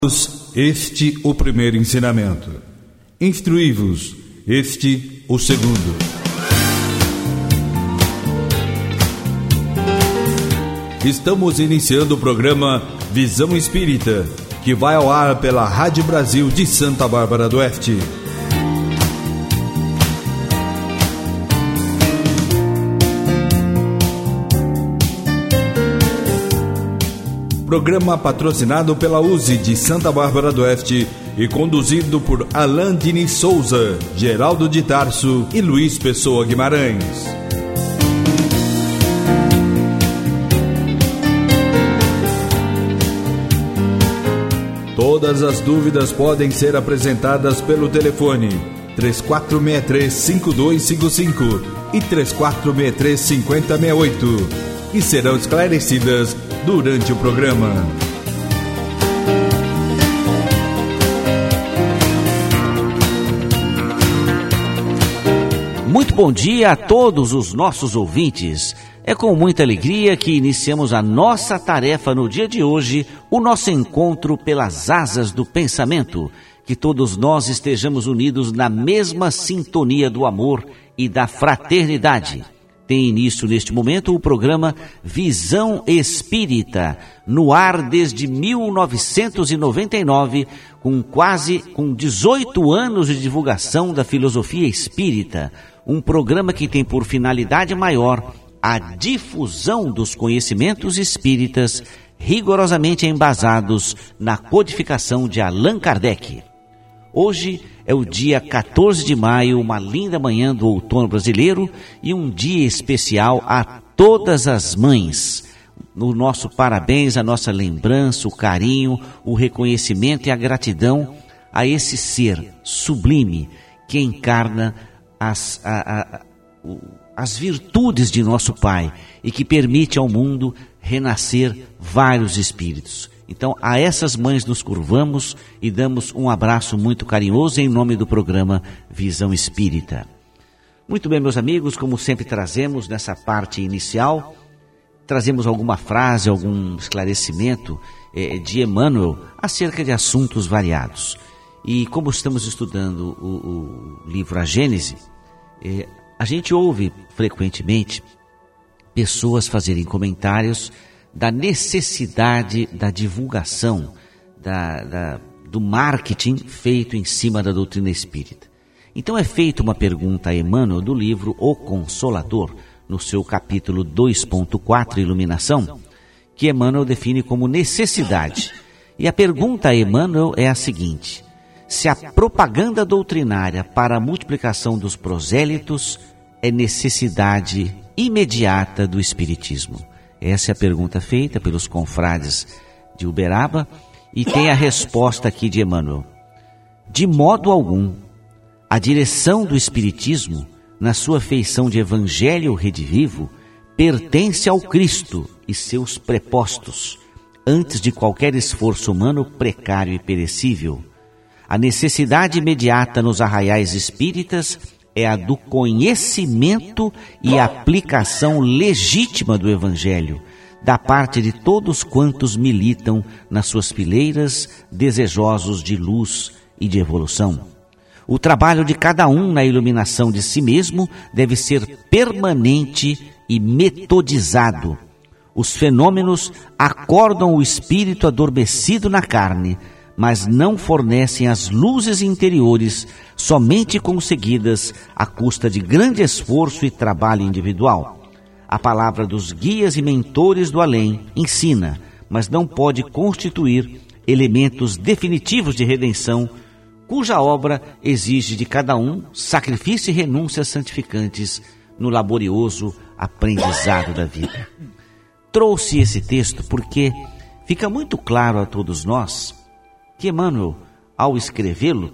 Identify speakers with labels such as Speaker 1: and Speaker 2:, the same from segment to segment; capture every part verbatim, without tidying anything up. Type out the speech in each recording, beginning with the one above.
Speaker 1: Este o primeiro ensinamento. Instruí-vos, este o segundo. Estamos iniciando o programa Visão Espírita, que vai ao ar pela Rádio Brasil de Santa Bárbara do Oeste. Programa patrocinado pela U S E de Santa Bárbara do Oeste e conduzido por Alain Diniz Souza, Geraldo de Tarso e Luiz Pessoa Guimarães. Todas as dúvidas podem ser apresentadas pelo telefone três quatro seis três, cinco dois cinco cinco e três quatro seis três, cinco zero seis oito e serão esclarecidas durante o programa.
Speaker 2: Muito bom dia a todos os nossos ouvintes. É com muita alegria que iniciamos a nossa tarefa no dia de hoje, o nosso encontro pelas asas do pensamento. Que todos nós estejamos unidos na mesma sintonia do amor e da fraternidade. Tem início neste momento o programa Visão Espírita, no ar desde mil novecentos e noventa e nove, com quase com dezoito anos de divulgação da filosofia espírita. Um programa que tem por finalidade maior a difusão dos conhecimentos espíritas rigorosamente embasados na codificação de Allan Kardec. Hoje é o dia quatorze de maio, uma linda manhã do outono brasileiro e um dia especial a todas as mães. O nosso parabéns, a nossa lembrança, o carinho, o reconhecimento e a gratidão a esse ser sublime que encarna as, a, a, as virtudes de nosso Pai e que permite ao mundo renascer vários espíritos. Então, a essas mães nos curvamos e damos um abraço muito carinhoso em nome do programa Visão Espírita. Muito bem, meus amigos, como sempre trazemos nessa parte inicial, trazemos alguma frase, algum esclarecimento eh, de Emmanuel acerca de assuntos variados. E como estamos estudando o, o livro A Gênese, eh, a gente ouve frequentemente pessoas fazerem comentários da necessidade da divulgação, da, da, do marketing feito em cima da doutrina espírita. Então é feita uma pergunta a Emmanuel do livro O Consolador, no seu capítulo dois ponto quatro, Iluminação, que Emmanuel define como necessidade. E a pergunta a Emmanuel é a seguinte: se a propaganda doutrinária para a multiplicação dos prosélitos é necessidade imediata do Espiritismo? Essa é a pergunta feita pelos confrades de Uberaba e tem a resposta aqui de Emmanuel. De modo algum, a direção do Espiritismo, na sua feição de Evangelho redivivo, pertence ao Cristo e seus prepostos, antes de qualquer esforço humano precário e perecível. A necessidade imediata nos arraiais espíritas é a do conhecimento e aplicação legítima do Evangelho, da parte de todos quantos militam nas suas fileiras, desejosos de luz e de evolução. O trabalho de cada um na iluminação de si mesmo deve ser permanente e metodizado. Os fenômenos acordam o espírito adormecido na carne, mas não fornecem as luzes interiores somente conseguidas à custa de grande esforço e trabalho individual. A palavra dos guias e mentores do além ensina, mas não pode constituir elementos definitivos de redenção, cuja obra exige de cada um sacrifício e renúncias santificantes no laborioso aprendizado da vida. Trouxe esse texto porque fica muito claro a todos nós que Emmanuel, ao escrevê-lo,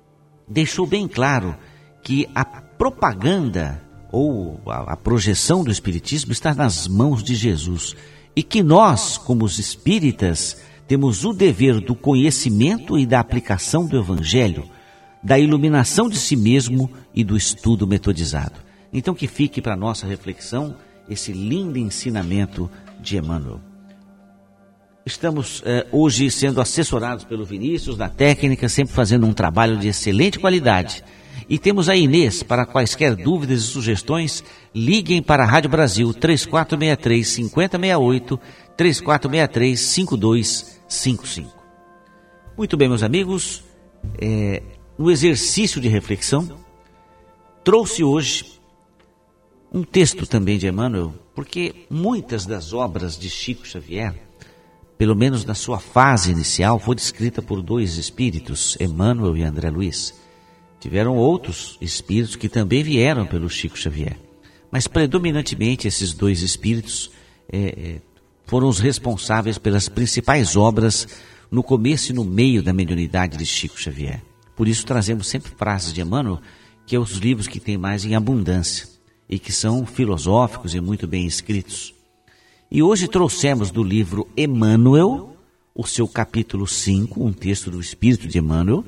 Speaker 2: deixou bem claro que a propaganda ou a, a projeção do Espiritismo está nas mãos de Jesus e que nós, como os espíritas, temos o dever do conhecimento e da aplicação do Evangelho, da iluminação de si mesmo e do estudo metodizado. Então que fique para a nossa reflexão esse lindo ensinamento de Emmanuel. Estamos eh, hoje sendo assessorados pelo Vinícius, da técnica, sempre fazendo um trabalho de excelente qualidade. E temos a Inês. Para quaisquer dúvidas e sugestões, liguem para a Rádio Brasil três quatro seis três, cinco zero seis oito, três quatro seis três, cinco dois cinco cinco. Muito bem, meus amigos, é, no exercício de reflexão, trouxe hoje um texto também de Emmanuel, porque muitas das obras de Chico Xavier, pelo menos na sua fase inicial, foi escrita por dois espíritos, Emmanuel e André Luiz. Tiveram outros espíritos que também vieram pelo Chico Xavier, mas predominantemente esses dois espíritos é, foram os responsáveis pelas principais obras no começo e no meio da mediunidade de Chico Xavier. Por isso trazemos sempre frases de Emmanuel, que é os livros que tem mais em abundância e que são filosóficos e muito bem escritos. E hoje trouxemos do livro Emmanuel, o seu capítulo cinco, um texto do Espírito de Emmanuel,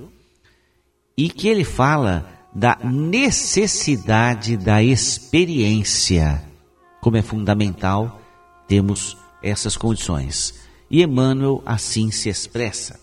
Speaker 2: e que ele fala da necessidade da experiência, como é fundamental termos essas condições. E Emmanuel assim se expressa: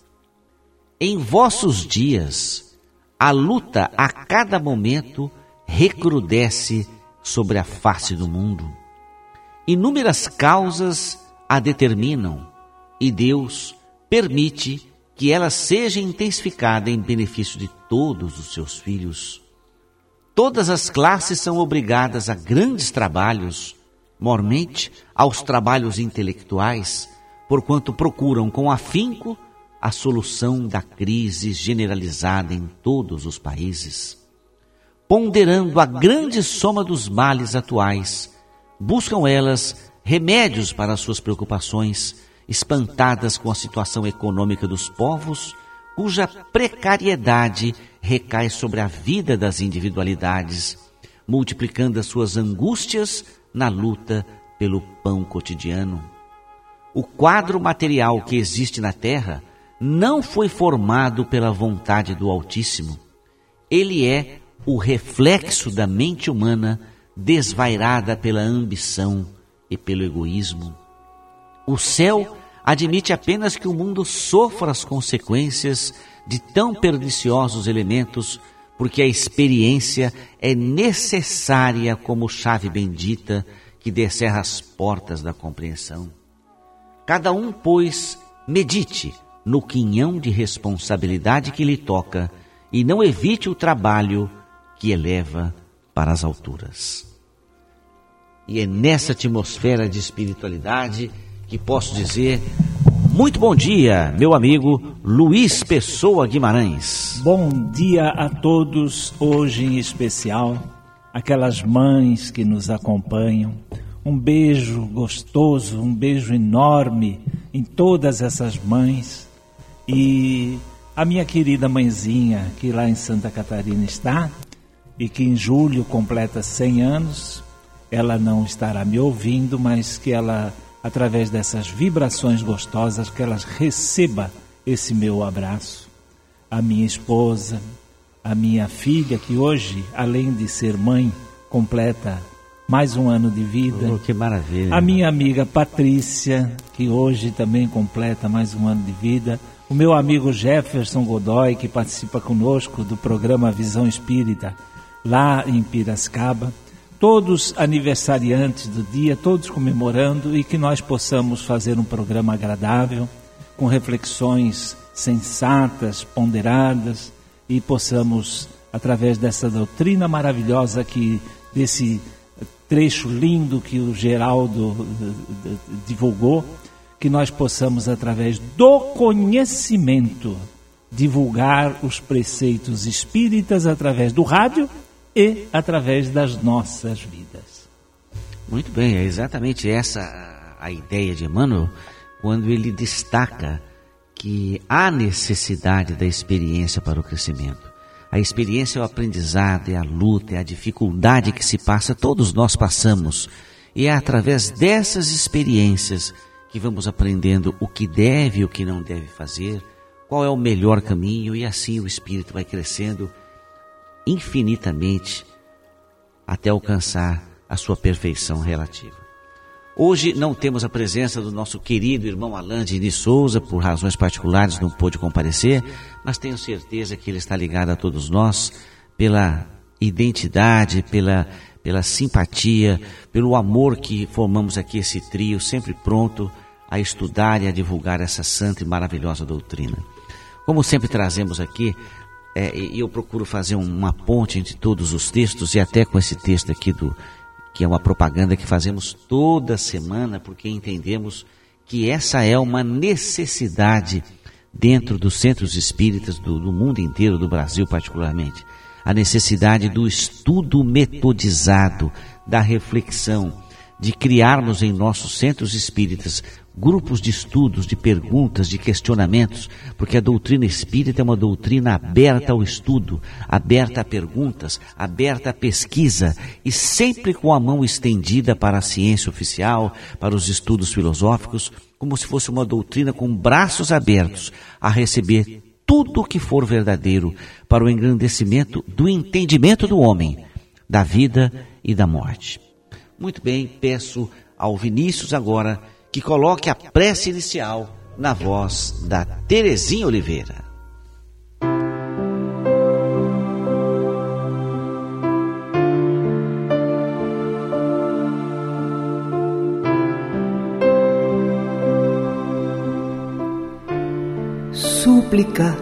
Speaker 2: em vossos dias, a luta a cada momento recrudesce sobre a face do mundo. Inúmeras causas a determinam e Deus permite que ela seja intensificada em benefício de todos os seus filhos. Todas as classes são obrigadas a grandes trabalhos, mormente aos trabalhos intelectuais, porquanto procuram com afinco a solução da crise generalizada em todos os países. Ponderando a grande soma dos males atuais, buscam elas remédios para as suas preocupações, espantadas com a situação econômica dos povos, cuja precariedade recai sobre a vida das individualidades, multiplicando as suas angústias na luta pelo pão cotidiano. O quadro material que existe na Terra não foi formado pela vontade do Altíssimo. Ele é o reflexo da mente humana desvairada pela ambição e pelo egoísmo. O céu admite apenas que o mundo sofra as consequências de tão perniciosos elementos, porque a experiência é necessária como chave bendita que descerra as portas da compreensão. Cada um, pois, medite no quinhão de responsabilidade que lhe toca e não evite o trabalho que eleva para as alturas. E é nessa atmosfera de espiritualidade que posso dizer muito bom dia, meu amigo Luiz Pessoa Guimarães.
Speaker 3: Bom dia a todos, hoje em especial, aquelas mães que nos acompanham. Um beijo gostoso, um beijo enorme em todas essas mães. E a minha querida mãezinha, que lá em Santa Catarina está, e que em julho completa cem anos, ela não estará me ouvindo, mas que ela, através dessas vibrações gostosas, que ela receba esse meu abraço. A minha esposa, a minha filha, que hoje, além de ser mãe, completa mais um ano de vida.
Speaker 2: Oh, que maravilha.
Speaker 3: A minha amiga Patrícia, que hoje também completa mais um ano de vida. O meu amigo Jefferson Godoy, que participa conosco do programa Visão Espírita, lá em Piracicaba. Todos aniversariantes do dia, todos comemorando, e que nós possamos fazer um programa agradável, com reflexões sensatas, ponderadas, e possamos, através dessa doutrina maravilhosa, que desse trecho lindo que o Geraldo divulgou, que nós possamos, através do conhecimento, divulgar os preceitos espíritas através do rádio e através das nossas vidas.
Speaker 2: Muito bem, é exatamente essa a ideia de Emmanuel, quando ele destaca que há necessidade da experiência para o crescimento. A experiência é o aprendizado, é a luta, é a dificuldade que se passa, todos nós passamos. E é através dessas experiências que vamos aprendendo o que deve e o que não deve fazer, qual é o melhor caminho, e assim o espírito vai crescendo infinitamente até alcançar a sua perfeição relativa. Hoje não temos a presença do nosso querido irmão Alain de Souza, por razões particulares não pôde comparecer, mas tenho certeza que ele está ligado a todos nós pela identidade, pela, pela simpatia, pelo amor que formamos aqui esse trio, sempre pronto a estudar e a divulgar essa santa e maravilhosa doutrina. Como sempre trazemos aqui, é, e eu procuro fazer uma ponte entre todos os textos, e até com esse texto aqui do... que é uma propaganda que fazemos toda semana, porque entendemos que essa é uma necessidade dentro dos centros espíritas do, do mundo inteiro, do Brasil particularmente. A necessidade do estudo metodizado, da reflexão, de criarmos em nossos centros espíritas grupos de estudos, de perguntas, de questionamentos, porque a doutrina espírita é uma doutrina aberta ao estudo, aberta a perguntas, aberta à pesquisa e sempre com a mão estendida para a ciência oficial, para os estudos filosóficos, como se fosse uma doutrina com braços abertos a receber tudo o que for verdadeiro para o engrandecimento do entendimento do homem, da vida e da morte. Muito bem, peço ao Vinícius agora que coloque a prece inicial na voz da Terezinha Oliveira.
Speaker 4: Súplica.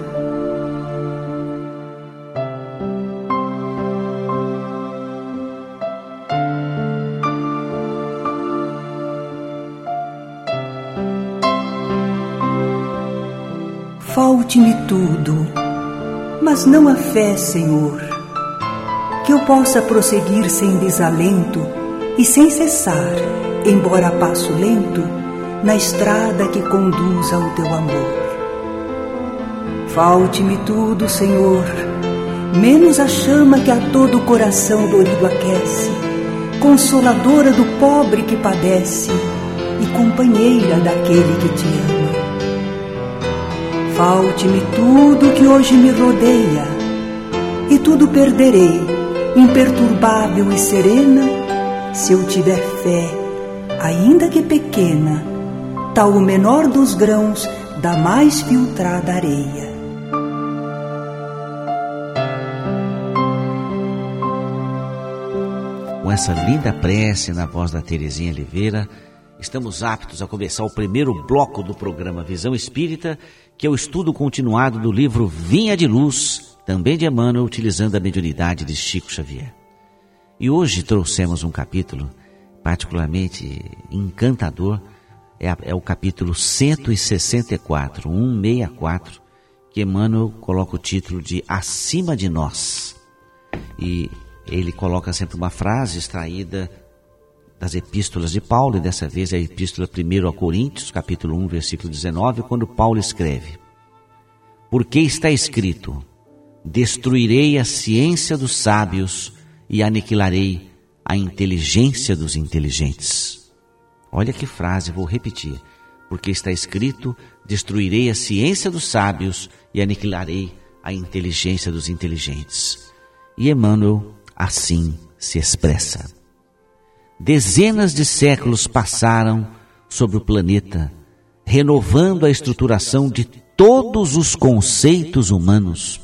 Speaker 4: Falte-me tudo, mas não a fé, Senhor, que eu possa prosseguir sem desalento e sem cessar, embora a passo lento, na estrada que conduz ao teu amor. Falte-me tudo, Senhor, menos a chama que a todo o coração dorido aquece, consoladora do pobre que padece e companheira daquele que te ama. Falte-me tudo que hoje me rodeia, e tudo perderei, imperturbável e serena, se eu tiver fé, ainda que pequena, tal o menor dos grãos da mais filtrada areia.
Speaker 2: Com essa linda prece na voz da Terezinha Oliveira, estamos aptos a começar o primeiro bloco do programa Visão Espírita, que é o estudo continuado do livro Vinha de Luz, também de Emmanuel, utilizando a mediunidade de Chico Xavier. E hoje trouxemos um capítulo particularmente encantador, é, é o capítulo cento e sessenta e quatro, cento e sessenta e quatro, que Emmanuel coloca o título de Acima de Nós. E ele coloca sempre uma frase extraída das epístolas de Paulo, e dessa vez é a epístola primeira a Coríntios, capítulo um, versículo dezenove, quando Paulo escreve: porque está escrito, destruirei a ciência dos sábios e aniquilarei a inteligência dos inteligentes. Olha que frase, vou repetir. Porque está escrito, destruirei a ciência dos sábios e aniquilarei a inteligência dos inteligentes. E Emmanuel assim se expressa. Dezenas de séculos passaram sobre o planeta, renovando a estruturação de todos os conceitos humanos.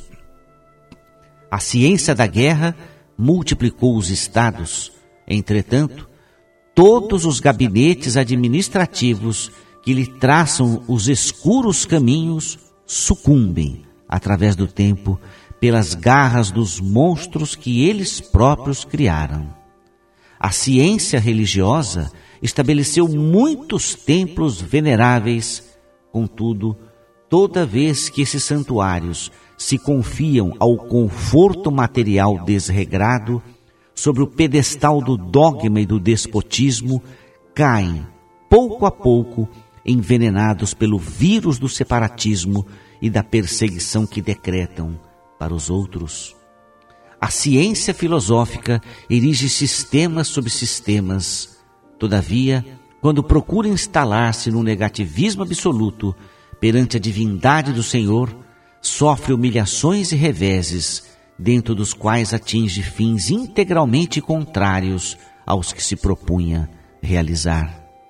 Speaker 2: A ciência da guerra multiplicou os estados. Entretanto, todos os gabinetes administrativos que lhe traçam os escuros caminhos sucumbem, através do tempo, pelas garras dos monstros que eles próprios criaram. A ciência religiosa estabeleceu muitos templos veneráveis, contudo, toda vez que esses santuários se confiam ao conforto material desregrado, sobre o pedestal do dogma e do despotismo, caem, pouco a pouco, envenenados pelo vírus do separatismo e da perseguição que decretam para os outros. A ciência filosófica erige sistemas sobre sistemas. Todavia, quando procura instalar-se no negativismo absoluto perante a divindade do Senhor, sofre humilhações e reveses, dentro dos quais atinge fins integralmente contrários aos que se propunha realizar.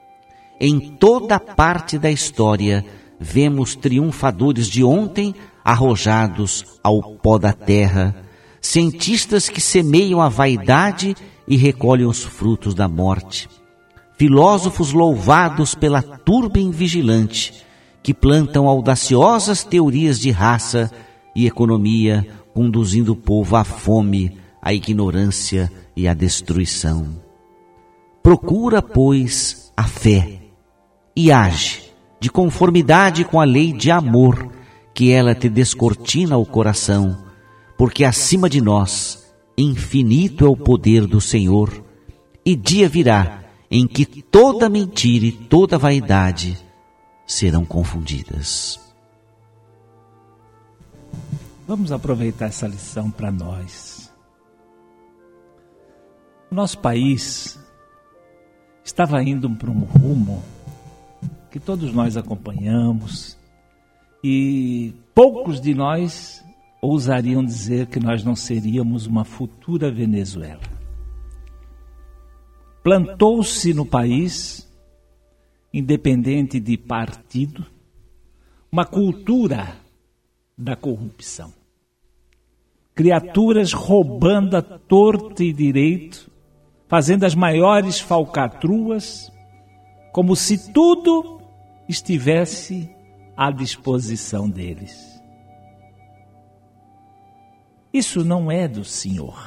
Speaker 2: Em toda parte da história, vemos triunfadores de ontem arrojados ao pó da terra, cientistas que semeiam a vaidade e recolhem os frutos da morte, filósofos louvados pela turba invigilante, que plantam audaciosas teorias de raça e economia, conduzindo o povo à fome, à ignorância e à destruição. Procura, pois, a fé e age de conformidade com a lei de amor, que ela te descortina o coração, porque acima de nós, infinito é o poder do Senhor, e dia virá em que toda mentira e toda vaidade serão confundidas.
Speaker 3: Vamos aproveitar essa lição para nós. O nosso país estava indo para um rumo que todos nós acompanhamos, e poucos de nós ousariam dizer que nós não seríamos uma futura Venezuela. Plantou-se no país, independente de partido, uma cultura da corrupção. Criaturas roubando a torto e direito, fazendo as maiores falcatruas, como se tudo estivesse à disposição deles. Isso não é do Senhor.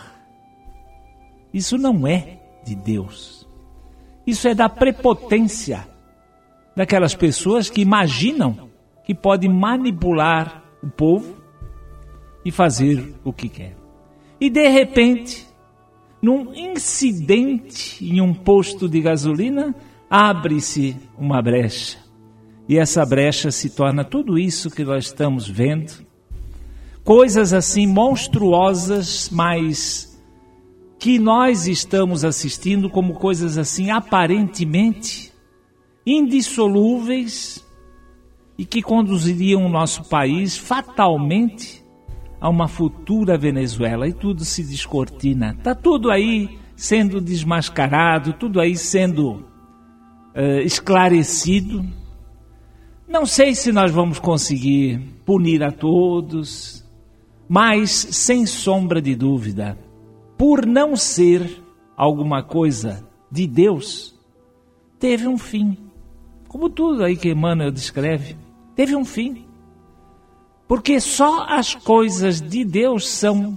Speaker 3: Isso não é de Deus. Isso é da prepotência daquelas pessoas que imaginam que podem manipular o povo e fazer o que quer. E de repente, num incidente em um posto de gasolina, abre-se uma brecha. E essa brecha se torna tudo isso que nós estamos vendo. Coisas assim monstruosas, mas que nós estamos assistindo como coisas assim aparentemente indissolúveis e que conduziriam o nosso país fatalmente a uma futura Venezuela. E tudo se descortina. Está tudo aí sendo desmascarado, tudo aí sendo uh, esclarecido. Não sei se nós vamos conseguir punir a todos, mas sem sombra de dúvida, por não ser alguma coisa de Deus, teve um fim. Como tudo aí que Emmanuel descreve, teve um fim. Porque só as coisas de Deus são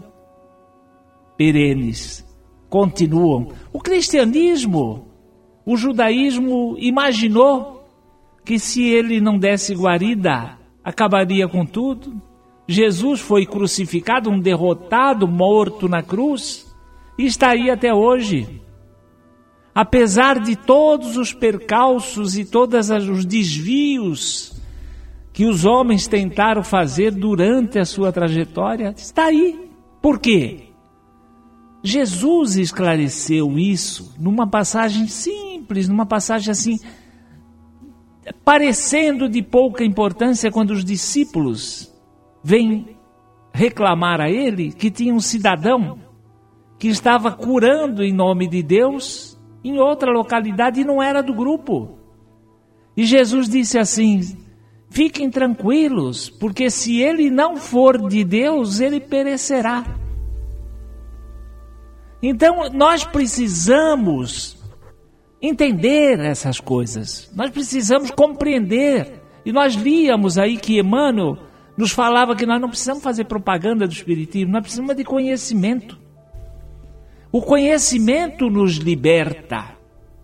Speaker 3: perenes, continuam. O cristianismo, o judaísmo imaginou que se ele não desse guarida, acabaria com tudo. Jesus foi crucificado, um derrotado, morto na cruz, e está aí até hoje. Apesar de todos os percalços e todos os desvios que os homens tentaram fazer durante a sua trajetória, está aí. Por quê? Jesus esclareceu isso numa passagem simples, numa passagem assim, parecendo de pouca importância, quando os discípulos vêm reclamar a ele que tinha um cidadão que estava curando em nome de Deus em outra localidade e não era do grupo. E Jesus disse assim: fiquem tranquilos, porque se ele não for de Deus, ele perecerá. Então nós precisamos entender essas coisas, nós precisamos compreender. E nós líamos aí que Emmanuel nos falava que nós não precisamos fazer propaganda do Espiritismo, nós precisamos de conhecimento. O conhecimento nos liberta.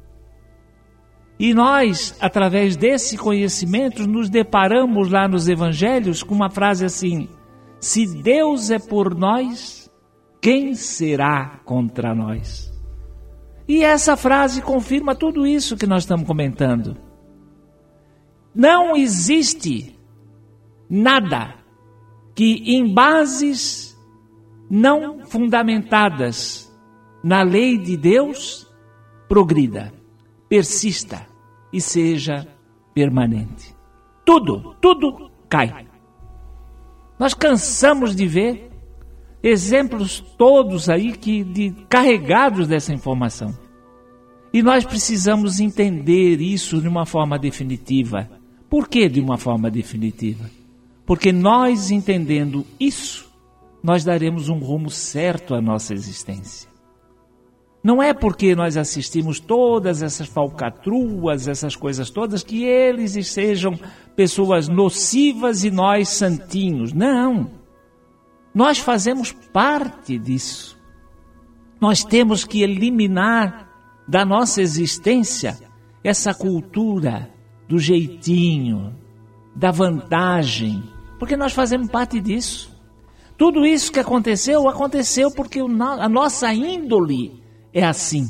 Speaker 3: E nós, através desse conhecimento, nos deparamos lá nos Evangelhos com uma frase assim: se Deus é por nós, quem será contra nós? E essa frase confirma tudo isso que nós estamos comentando. Não existe nada que em bases não fundamentadas na lei de Deus progrida, persista e seja permanente. Tudo, tudo cai. Nós cansamos de ver exemplos todos aí que, de, carregados dessa informação. E nós precisamos entender isso de uma forma definitiva. Por que de uma forma definitiva? Porque nós entendendo isso, nós daremos um rumo certo à nossa existência. Não é porque nós assistimos todas essas falcatruas, essas coisas todas, que eles sejam pessoas nocivas e nós santinhos. Não. Nós fazemos parte disso. Nós temos que eliminar da nossa existência essa cultura do jeitinho, da vantagem, porque nós fazemos parte disso. Tudo isso que aconteceu, aconteceu porque a nossa índole é assim.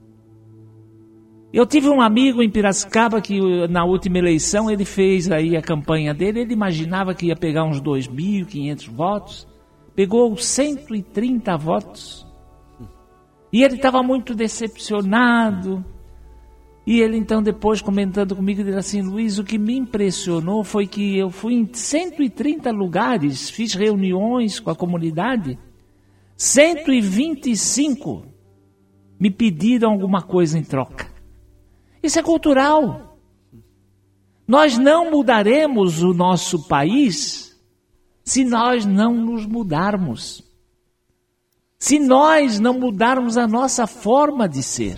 Speaker 3: Eu tive um amigo em Piracicaba que na última eleição ele fez aí a campanha dele, ele imaginava que ia pegar uns dois mil e quinhentos votos, pegou cento e trinta votos. E ele estava muito decepcionado. E ele então depois comentando comigo, disse assim: Luiz, o que me impressionou foi que eu fui em cento e trinta lugares, fiz reuniões com a comunidade, cento e vinte e cinco me pediram alguma coisa em troca. Isso é cultural. Nós não mudaremos o nosso país se nós não nos mudarmos. Se nós não mudarmos a nossa forma de ser.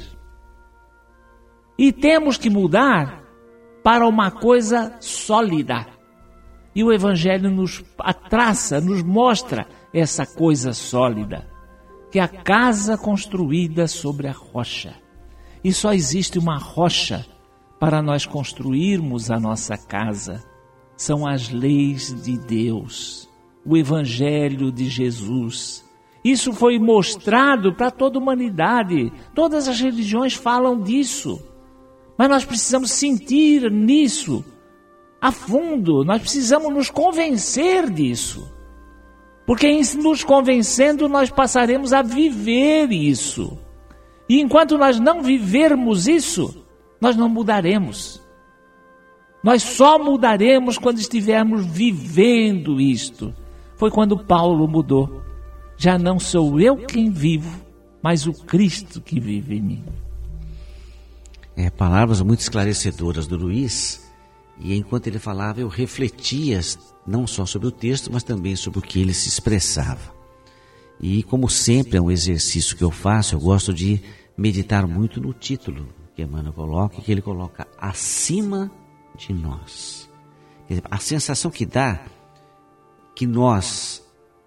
Speaker 3: E temos que mudar para uma coisa sólida. E o Evangelho nos traça, nos mostra essa coisa sólida, que é a casa construída sobre a rocha. E só existe uma rocha para nós construirmos a nossa casa. São as leis de Deus, o Evangelho de Jesus. Isso foi mostrado para toda a humanidade. Todas as religiões falam disso. Mas nós precisamos sentir nisso a fundo. Nós precisamos nos convencer disso. Porque em nos convencendo, nós passaremos a viver isso. E enquanto nós não vivermos isso, nós não mudaremos. Nós só mudaremos quando estivermos vivendo isto. Foi quando Paulo mudou. Já não sou eu quem vivo, mas o Cristo que vive em mim.
Speaker 2: É, palavras muito esclarecedoras do Luiz. E enquanto ele falava, eu refletia não só sobre o texto, mas também sobre o que ele se expressava. E como sempre é um exercício que eu faço, eu gosto de meditar muito no título que Emmanuel coloca, que ele coloca acima de nós. A sensação que dá que nós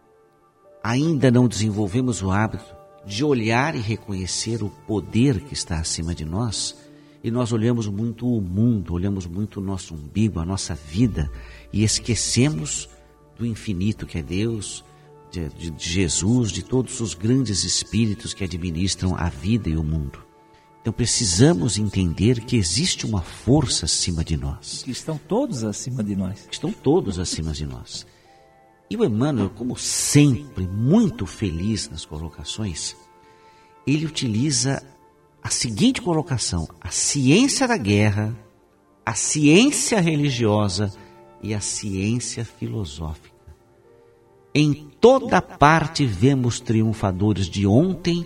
Speaker 2: ainda não desenvolvemos o hábito de olhar e reconhecer o poder que está acima de nós, e nós olhamos muito o mundo, olhamos muito o nosso umbigo, a nossa vida, e esquecemos do infinito que é Deus, de, de, de Jesus, de todos os grandes espíritos que administram a vida e o mundo. Então precisamos entender que existe uma força acima de nós.
Speaker 3: Que estão todos acima de nós.
Speaker 2: Estão todos acima de nós. E o Emmanuel, como sempre, muito feliz nas colocações, ele utiliza a seguinte colocação: a ciência da guerra, a ciência religiosa e a ciência filosófica. Em toda parte vemos triunfadores de ontem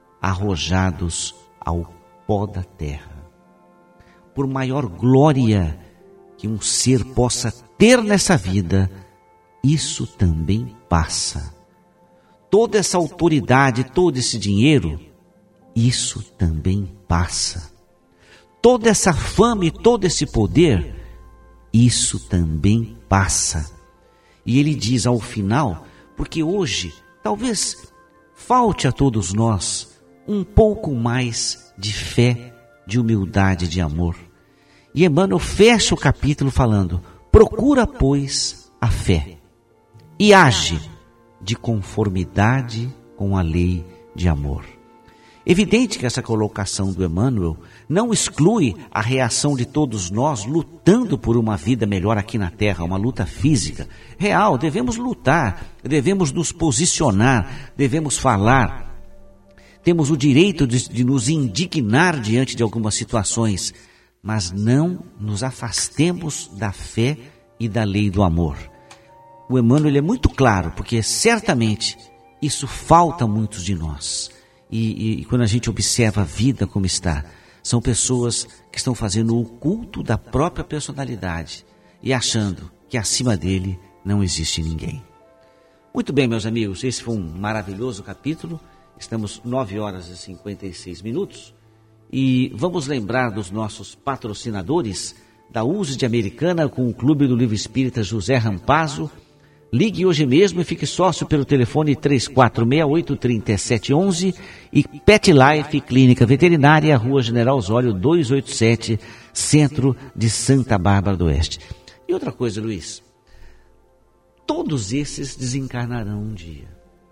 Speaker 2: arrojados ao pó da terra. Por maior glória que um ser possa ter nessa vida, isso também passa. Toda essa autoridade, todo esse dinheiro, isso também passa. Toda essa fama e todo esse poder, isso também passa. E ele diz ao final, porque hoje talvez falte a todos nós um pouco mais de fé, de humildade, de amor. E Emmanuel fecha o capítulo falando: procura, pois, a fé e age de conformidade com a lei de amor. Evidente que essa colocação do Emmanuel não exclui a reação de todos nós lutando por uma vida melhor aqui na Terra, uma luta física. Real, devemos lutar, devemos nos posicionar, devemos falar. Temos o direito de, de nos indignar diante de algumas situações, mas não nos afastemos da fé e da lei do amor. O Emmanuel ele é muito claro, porque certamente isso falta a muitos de nós. E, e, e quando a gente observa a vida como está, São pessoas que estão fazendo o culto da própria personalidade e achando que acima dele não existe ninguém. Muito bem, meus amigos, esse foi um maravilhoso capítulo. Estamos nove horas e cinquenta e seis minutos e vamos lembrar dos nossos patrocinadores da U S E de Americana com o Clube do Livro Espírita José Rampazzo. Ligue hoje mesmo e fique sócio pelo telefone três quatro seis oito, três sete um um e Pet Life Clínica Veterinária, Rua General Osório duzentos e oitenta e sete, centro de Santa Bárbara do Oeste. E outra coisa, Luiz, todos esses desencarnarão um dia.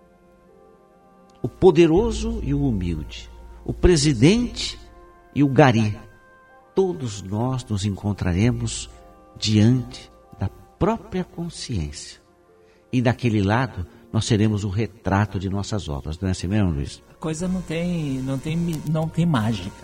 Speaker 2: O poderoso e o humilde, o presidente e o gari, todos nós nos encontraremos diante da própria consciência. E daquele lado, nós seremos o retrato de nossas obras. Não é assim mesmo, Luiz?
Speaker 3: A coisa não tem, não tem, não tem mágica.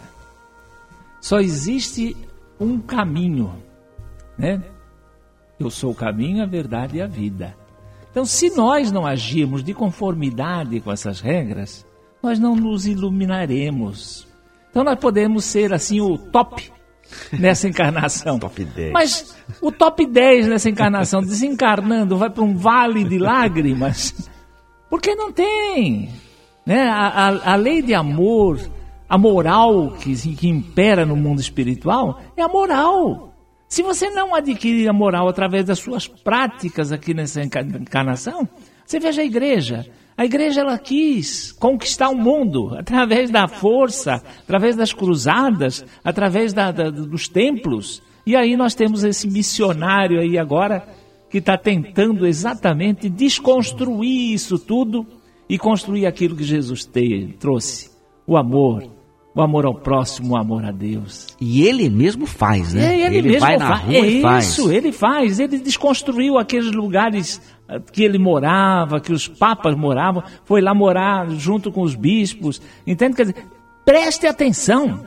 Speaker 3: Só existe um caminho, né? Eu sou o caminho, a verdade e a vida. Então, se nós não agirmos de conformidade com essas regras, nós não nos iluminaremos. Então, nós podemos ser, assim, o top nessa encarnação.
Speaker 2: Top dez.
Speaker 3: Mas o top dez nessa encarnação, desencarnando, vai para um vale de lágrimas. Porque não tem. Né? A, a, a lei de amor, a moral que, que impera no mundo espiritual, é a moral. Se você não adquirir a moral através das suas práticas aqui nessa encarnação, você veja a igreja. A igreja, ela quis conquistar o mundo através da força, através das cruzadas, através da, da, dos templos. E aí nós temos esse missionário aí agora que está tentando exatamente desconstruir isso tudo e construir aquilo que Jesus te, trouxe. O amor, o amor ao próximo, o amor a Deus.
Speaker 2: E ele mesmo faz, né?
Speaker 3: É, ele
Speaker 2: ele
Speaker 3: mesmo
Speaker 2: vai na
Speaker 3: faz.
Speaker 2: rua
Speaker 3: É
Speaker 2: e faz.
Speaker 3: Isso, ele faz. Ele desconstruiu aqueles lugares que ele morava, que os papas moravam, foi lá morar junto com os bispos. Entende? Quer dizer, preste atenção.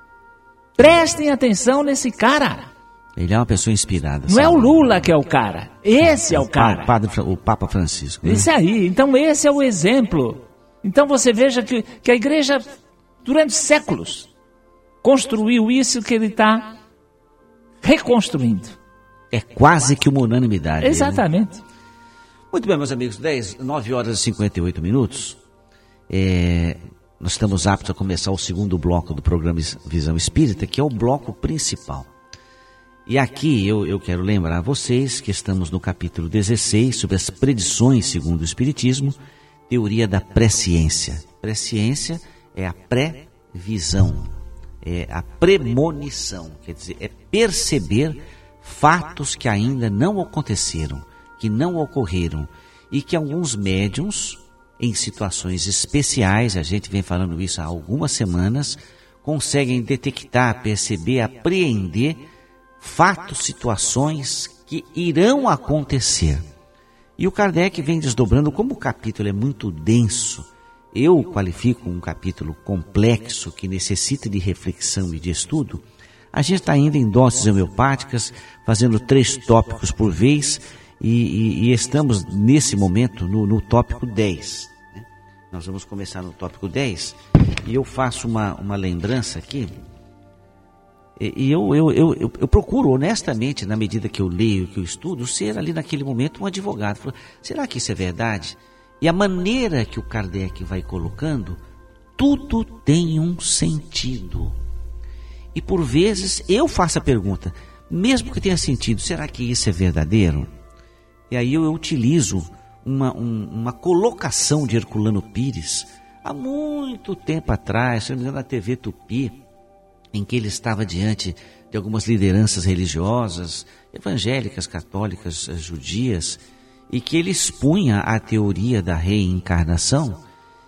Speaker 3: Prestem atenção nesse cara.
Speaker 2: Ele é uma pessoa inspirada.
Speaker 3: Não
Speaker 2: sabe?
Speaker 3: é o Lula que é o cara. Esse é o cara.
Speaker 2: O, padre, o Papa Francisco. Né?
Speaker 3: Esse aí. Então esse é o exemplo. Então você veja que, que a igreja, durante séculos, construiu isso que ele está reconstruindo.
Speaker 2: É quase que uma unanimidade.
Speaker 3: Exatamente.
Speaker 2: Né? Muito bem, meus amigos, dez, nove horas e cinquenta e oito minutos. É, nós estamos aptos a começar o segundo bloco do programa Visão Espírita, que é o bloco principal. E aqui eu, eu quero lembrar a vocês que estamos no capítulo dezesseis, sobre as predições segundo o Espiritismo, teoria da presciência. Presciência é a previsão, é a premonição, quer dizer, é perceber fatos que ainda não aconteceram, que não ocorreram, e que alguns médiuns, em situações especiais, a gente vem falando isso há algumas semanas, conseguem detectar, perceber, apreender fatos, situações que irão acontecer. E o Kardec vem desdobrando, como o capítulo é muito denso, eu qualifico um capítulo complexo, que necessita de reflexão e de estudo. A gente está indo em doses homeopáticas, fazendo três tópicos por vez, e, e, e estamos nesse momento no, no tópico dez. Né? Nós vamos começar no tópico dez, e eu faço uma, uma lembrança aqui, e, e eu, eu, eu, eu, eu procuro honestamente, na medida que eu leio, que eu estudo, ser ali naquele momento um advogado. Falo, será que isso é verdade? E a maneira que o Kardec vai colocando, tudo tem um sentido. E por vezes eu faço a pergunta, mesmo que tenha sentido, será que isso é verdadeiro? E aí eu, eu utilizo uma, um, uma colocação de Herculano Pires, há muito tempo atrás, se não me engano, na T V Tupi, em que ele estava diante de algumas lideranças religiosas, evangélicas, católicas, judias, e que ele expunha a teoria da reencarnação.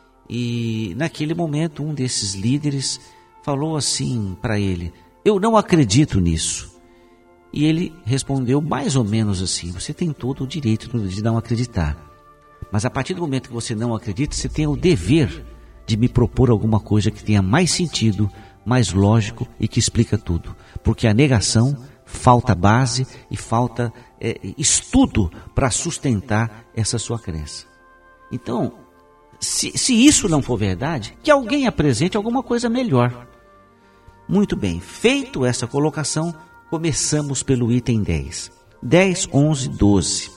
Speaker 2: E naquele momento um desses líderes falou assim para ele, eu não acredito nisso. E ele respondeu mais ou menos assim, você tem todo o direito de não acreditar, mas a partir do momento que você não acredita, você tem o dever de me propor alguma coisa que tenha mais sentido, mais lógico e que explica tudo, porque a negação falta base e falta é, estudo para sustentar essa sua crença. Então, se, se isso não for verdade, que alguém apresente alguma coisa melhor. Muito bem, feito essa colocação, começamos pelo item dez. dez, onze, doze.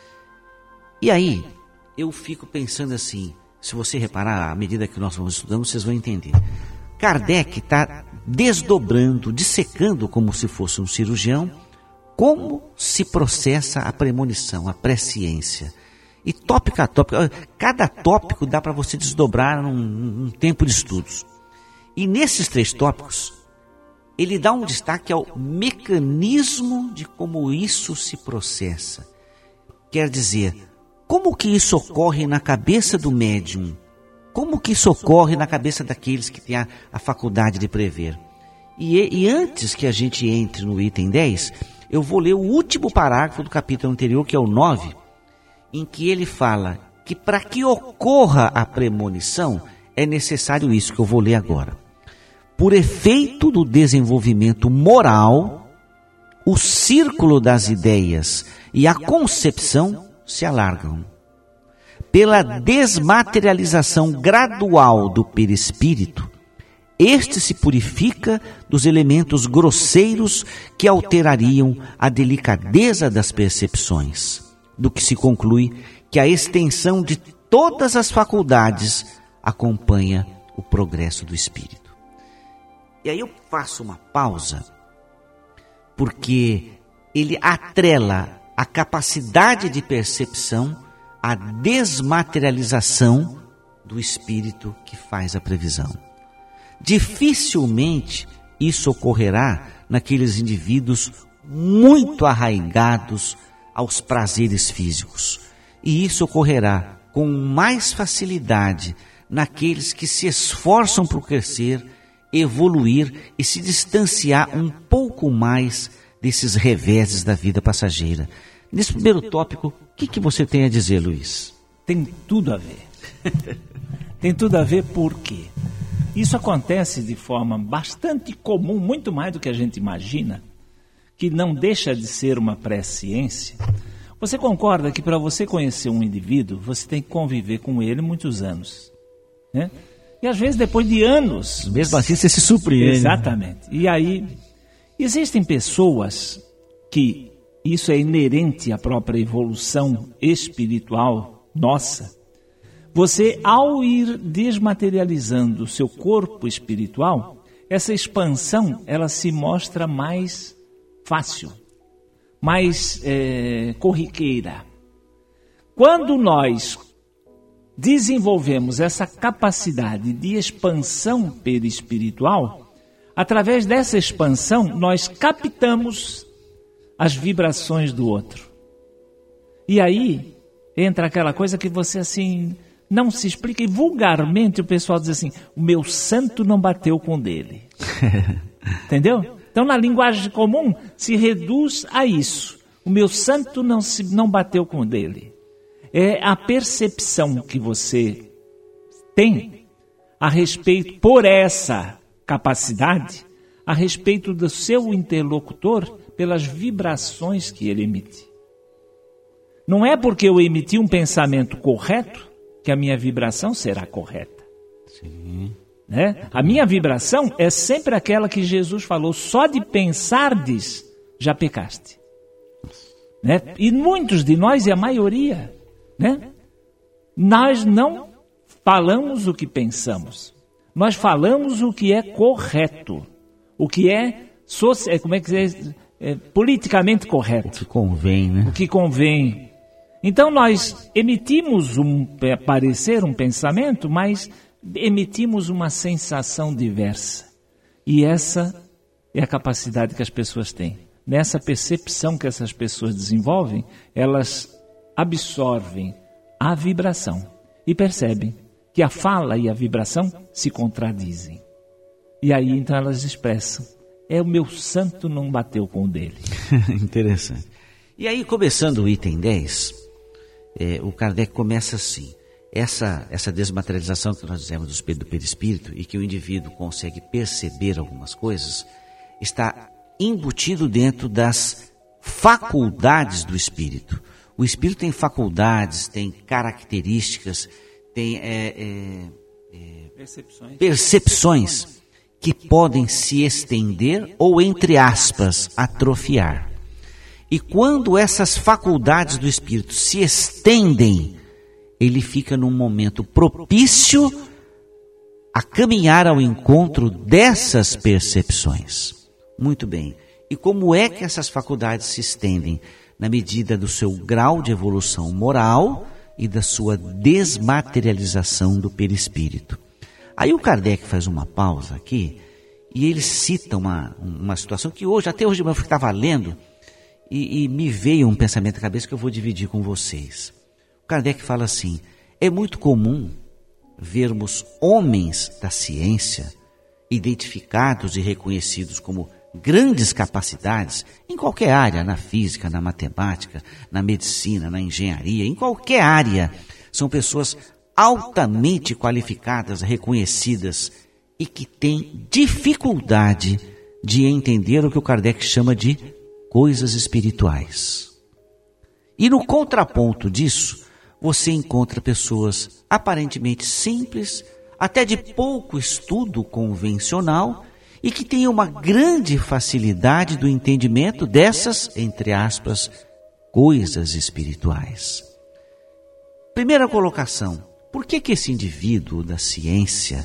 Speaker 2: E aí, eu fico pensando assim, se você reparar, à medida que nós vamos estudando, vocês vão entender. Kardec está desdobrando, dissecando como se fosse um cirurgião, como se processa a premonição, a presciência. E tópico a tópico, cada tópico dá para você desdobrar num, num tempo de estudos. E nesses três tópicos, ele dá um destaque ao mecanismo de como isso se processa. Quer dizer, como que isso ocorre na cabeça do médium? Como que isso ocorre na cabeça daqueles que têm a, a faculdade de prever? E, e antes que a gente entre no item dez, eu vou ler o último parágrafo do capítulo anterior, que é o nove, em que ele fala que para que ocorra a premonição, é necessário isso que eu vou ler agora. Por efeito do desenvolvimento moral, o círculo das ideias e a concepção se alargam. Pela desmaterialização gradual do perispírito, este se purifica dos elementos grosseiros que alterariam a delicadeza das percepções, do que se conclui que a extensão de todas as faculdades acompanha o progresso do espírito. E aí eu faço uma pausa, porque ele atrela a capacidade de percepção à desmaterialização do espírito que faz a previsão. Dificilmente isso ocorrerá naqueles indivíduos muito arraigados aos prazeres físicos. E isso ocorrerá com mais facilidade naqueles que se esforçam por crescer, evoluir e se distanciar um pouco mais desses reveses da vida passageira. Nesse primeiro tópico, o que, que você tem a dizer, Luiz?
Speaker 3: Tem tudo a ver. Tem tudo a ver porque isso acontece de forma bastante comum, muito mais do que a gente imagina, que não deixa de ser uma presciência. Você concorda que para você conhecer um indivíduo, você tem que conviver com ele muitos anos, né? E às vezes depois de anos...
Speaker 2: Mesmo assim você se surpreende.
Speaker 3: Exatamente. E aí, existem pessoas que, isso é inerente à própria evolução espiritual nossa, você ao ir desmaterializando o seu corpo espiritual, essa expansão, ela se mostra mais fácil, mais é, corriqueira. Quando nós desenvolvemos essa capacidade de expansão perispiritual, através dessa expansão, nós captamos as vibrações do outro. E aí, entra aquela coisa que você assim não se explica, e vulgarmente o pessoal diz assim, o meu santo não bateu com o dele. Entendeu? Então, na linguagem comum, se reduz a isso. O meu santo não, se, não bateu com o dele. É a percepção que você tem a respeito, por essa capacidade, a respeito do seu interlocutor, pelas vibrações que ele emite. Não é porque eu emiti um pensamento correto que a minha vibração será correta.
Speaker 2: Sim.
Speaker 3: Né? A minha vibração é sempre aquela que Jesus falou, só de pensardes, já pecaste. Né? E muitos de nós, e a maioria, né? Nós não falamos o que pensamos. Nós falamos o que é correto. O que é, socia- como é que é, é politicamente correto.
Speaker 2: O que convém, né?
Speaker 3: O que convém. Então nós emitimos um parecer, um pensamento, mas emitimos uma sensação diversa. E essa é a capacidade que as pessoas têm. Nessa percepção que essas pessoas desenvolvem, elas absorvem a vibração e percebem que a fala e a vibração se contradizem. E aí então elas expressam, é o meu santo não bateu com o dele.
Speaker 2: Interessante. E aí, começando o item dez, é, o Kardec começa assim, essa, essa desmaterialização que nós dizemos do espírito do perispírito e que o indivíduo consegue perceber algumas coisas, está embutido dentro das faculdades do espírito. O espírito tem faculdades, tem características, tem é, é, é,
Speaker 3: Percepções.
Speaker 2: percepções que podem se estender ou, entre aspas, atrofiar. E quando essas faculdades do espírito se estendem, ele fica num momento propício a caminhar ao encontro dessas percepções. Muito bem. E como é que essas faculdades se estendem? Na medida do seu grau de evolução moral e da sua desmaterialização do perispírito. Aí o Kardec faz uma pausa aqui e ele cita uma, uma situação que hoje, até hoje eu estava lendo e, e me veio um pensamento na cabeça que eu vou dividir com vocês. O Kardec fala assim: é muito comum vermos homens da ciência identificados e reconhecidos como grandes capacidades em qualquer área, na física, na matemática, na medicina, na engenharia, em qualquer área. São pessoas altamente qualificadas, reconhecidas e que têm dificuldade de entender o que o Kardec chama de coisas espirituais. E no contraponto disso, você encontra pessoas aparentemente simples, até de pouco estudo convencional, e que têm uma grande facilidade do entendimento dessas, entre aspas, coisas espirituais. Primeira colocação: por que que esse indivíduo da ciência,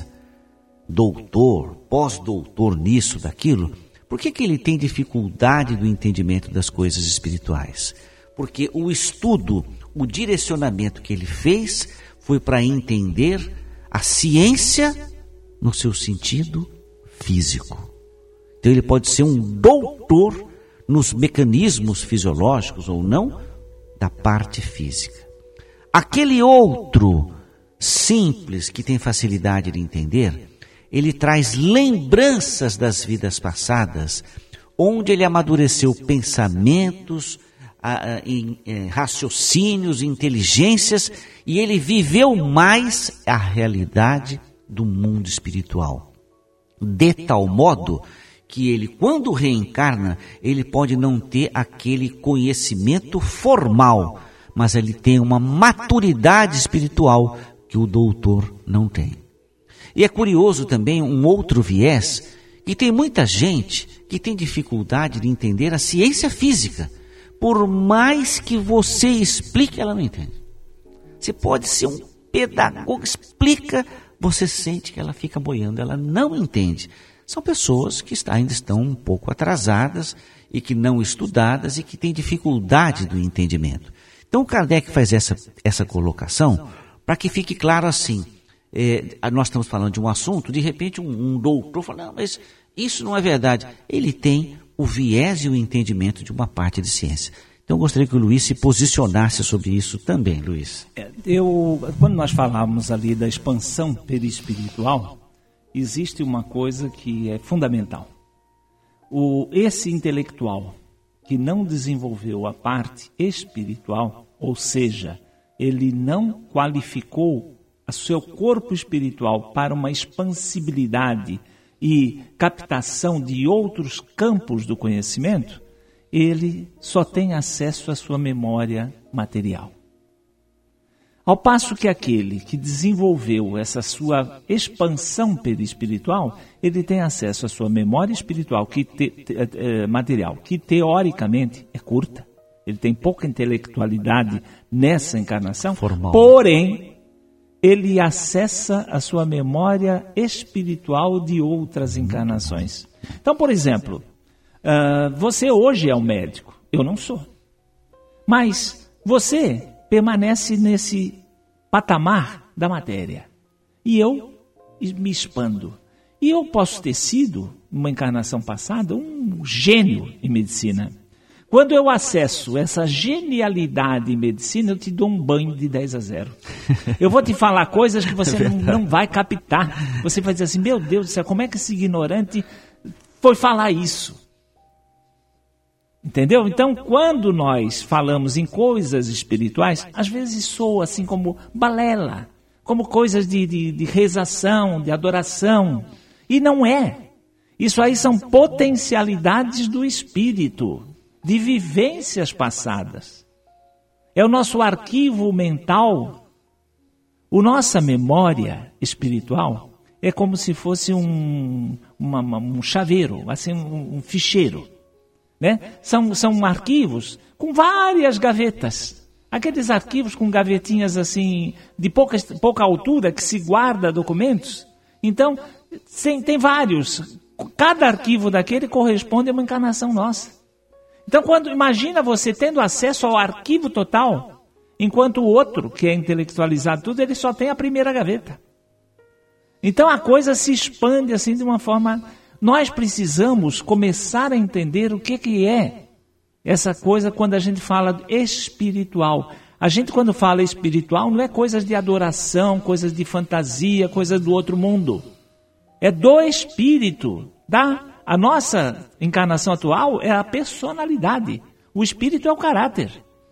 Speaker 2: doutor, pós-doutor nisso, daquilo, por que que ele tem dificuldade do entendimento das coisas espirituais? Porque o estudo, o direcionamento que ele fez foi para entender a ciência no seu sentido físico. Então ele pode ser um doutor nos mecanismos fisiológicos ou não da parte física. Aquele outro simples que tem facilidade de entender, ele traz lembranças das vidas passadas, onde ele amadureceu pensamentos, a, a, em, em, raciocínios, inteligências, e ele viveu mais a realidade do mundo espiritual. De tal modo que ele, quando reencarna, ele pode não ter aquele conhecimento formal, mas ele tem uma maturidade espiritual que o doutor não tem. E é curioso também um outro viés, que tem muita gente que tem dificuldade de entender a ciência física. Por mais que você explique, ela não entende. Você pode ser um pedagogo, explica, você sente que ela fica boiando, ela não entende. São pessoas que ainda estão um pouco atrasadas e que não estudadas e que têm dificuldade do entendimento. Então o Kardec faz essa, essa colocação para que fique claro assim, é, nós estamos falando de um assunto, de repente um, um doutor fala, não, mas isso não é verdade. Ele tem o viés e o entendimento de uma parte de ciência. Então eu gostaria que o Luiz se posicionasse sobre isso também, Luiz.
Speaker 3: Eu, quando nós falávamos ali da expansão perispiritual, existe uma coisa que é fundamental. O, esse intelectual que não desenvolveu a parte espiritual, ou seja, ele não qualificou o seu corpo espiritual para uma expansibilidade e captação de outros campos do conhecimento, ele só tem acesso à sua memória material. Ao passo que aquele que desenvolveu essa sua expansão perispiritual, ele tem acesso à sua memória espiritual, que te, te, é, material, que teoricamente é curta. Ele tem pouca intelectualidade nessa encarnação,
Speaker 2: formal.
Speaker 3: Porém, ele acessa a sua memória espiritual de outras encarnações. Então, por exemplo, uh, você hoje é um médico, eu não sou. Mas você permanece nesse patamar da matéria. E eu me expando. E eu posso ter sido, numa encarnação passada, um gênio em medicina. Quando eu acesso essa genialidade em medicina, eu te dou um banho de dez a zero. Eu vou te falar coisas que você não, não vai captar. Você vai dizer assim, meu Deus do céu, como é que esse ignorante foi falar isso? Entendeu? Então, quando nós falamos em coisas espirituais, às vezes soa assim como balela, como coisas de, de, de rezação, de adoração. E não é. Isso aí são potencialidades do espírito, de vivências passadas. É o nosso arquivo mental, a nossa memória espiritual, é como se fosse um, uma, uma, um chaveiro, assim, um, um ficheiro. Né? São, são arquivos com várias gavetas. Aqueles arquivos com gavetinhas assim, de pouca, pouca altura, que se guarda documentos. Então, tem, tem vários. Cada arquivo daquele corresponde a uma encarnação nossa. Então, quando imagina você tendo acesso ao arquivo total, enquanto o outro, que é intelectualizado tudo, ele só tem a primeira gaveta. Então, a coisa se expande assim de uma forma... Nós precisamos começar a entender o que, que é essa coisa quando a gente fala espiritual. A gente, quando fala espiritual, não é coisas de adoração, coisas de fantasia, coisas do outro mundo. É do espírito. Da, a nossa encarnação atual é a personalidade. O espírito é o caráter.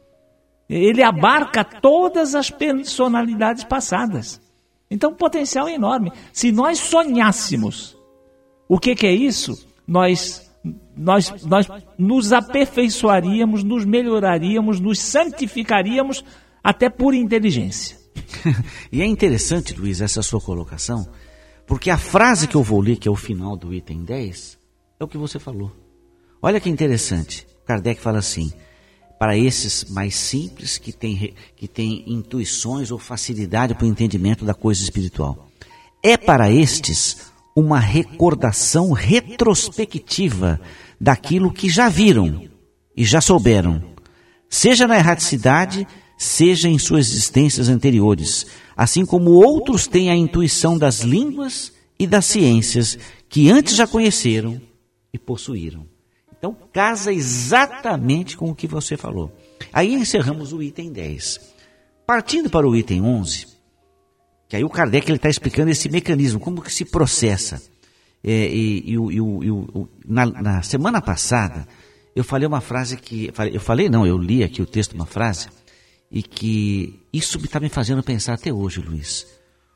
Speaker 3: Ele abarca todas as personalidades passadas. Então, o potencial é enorme. Se nós sonhássemos o que, que é isso, nós... Nós, nós nos aperfeiçoaríamos, nos melhoraríamos, nos santificaríamos até por inteligência.
Speaker 2: E é interessante, Luiz, essa sua colocação, porque a frase que eu vou ler, que é o final do item dez, é o que você falou. Olha que interessante. Kardec fala assim: para esses mais simples, que têm que têm intuições ou facilidade para o entendimento da coisa espiritual, é para estes uma recordação retrospectiva daquilo que já viram e já souberam, seja na erraticidade, seja em suas existências anteriores, assim como outros têm a intuição das línguas e das ciências que antes já conheceram e possuíram. Então, casa exatamente com o que você falou. Aí encerramos o item dez. Partindo para o item onze, que aí o Kardec está explicando esse mecanismo, como que se processa. É, e, e, e, e, e na, na semana passada, eu falei uma frase que... Eu falei, não, eu li aqui o texto, uma frase, e que isso está me fazendo pensar até hoje, Luiz.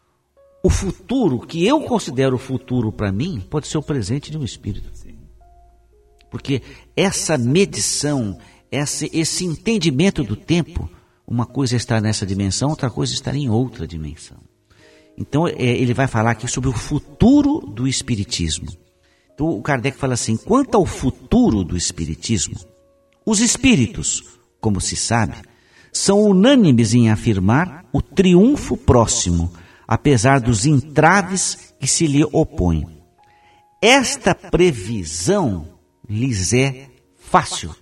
Speaker 2: O futuro, que eu considero o futuro para mim, pode ser o presente de um espírito. Porque essa medição, esse, esse entendimento do tempo, uma coisa é estar nessa dimensão, outra coisa é estar em outra dimensão. Então, é, ele vai falar aqui sobre o futuro do Espiritismo. Então, o Kardec fala assim: quanto ao futuro do Espiritismo, os espíritos, como se sabe, são unânimes em afirmar o triunfo próximo, apesar dos entraves que se lhe opõem. Esta previsão lhes é fácil.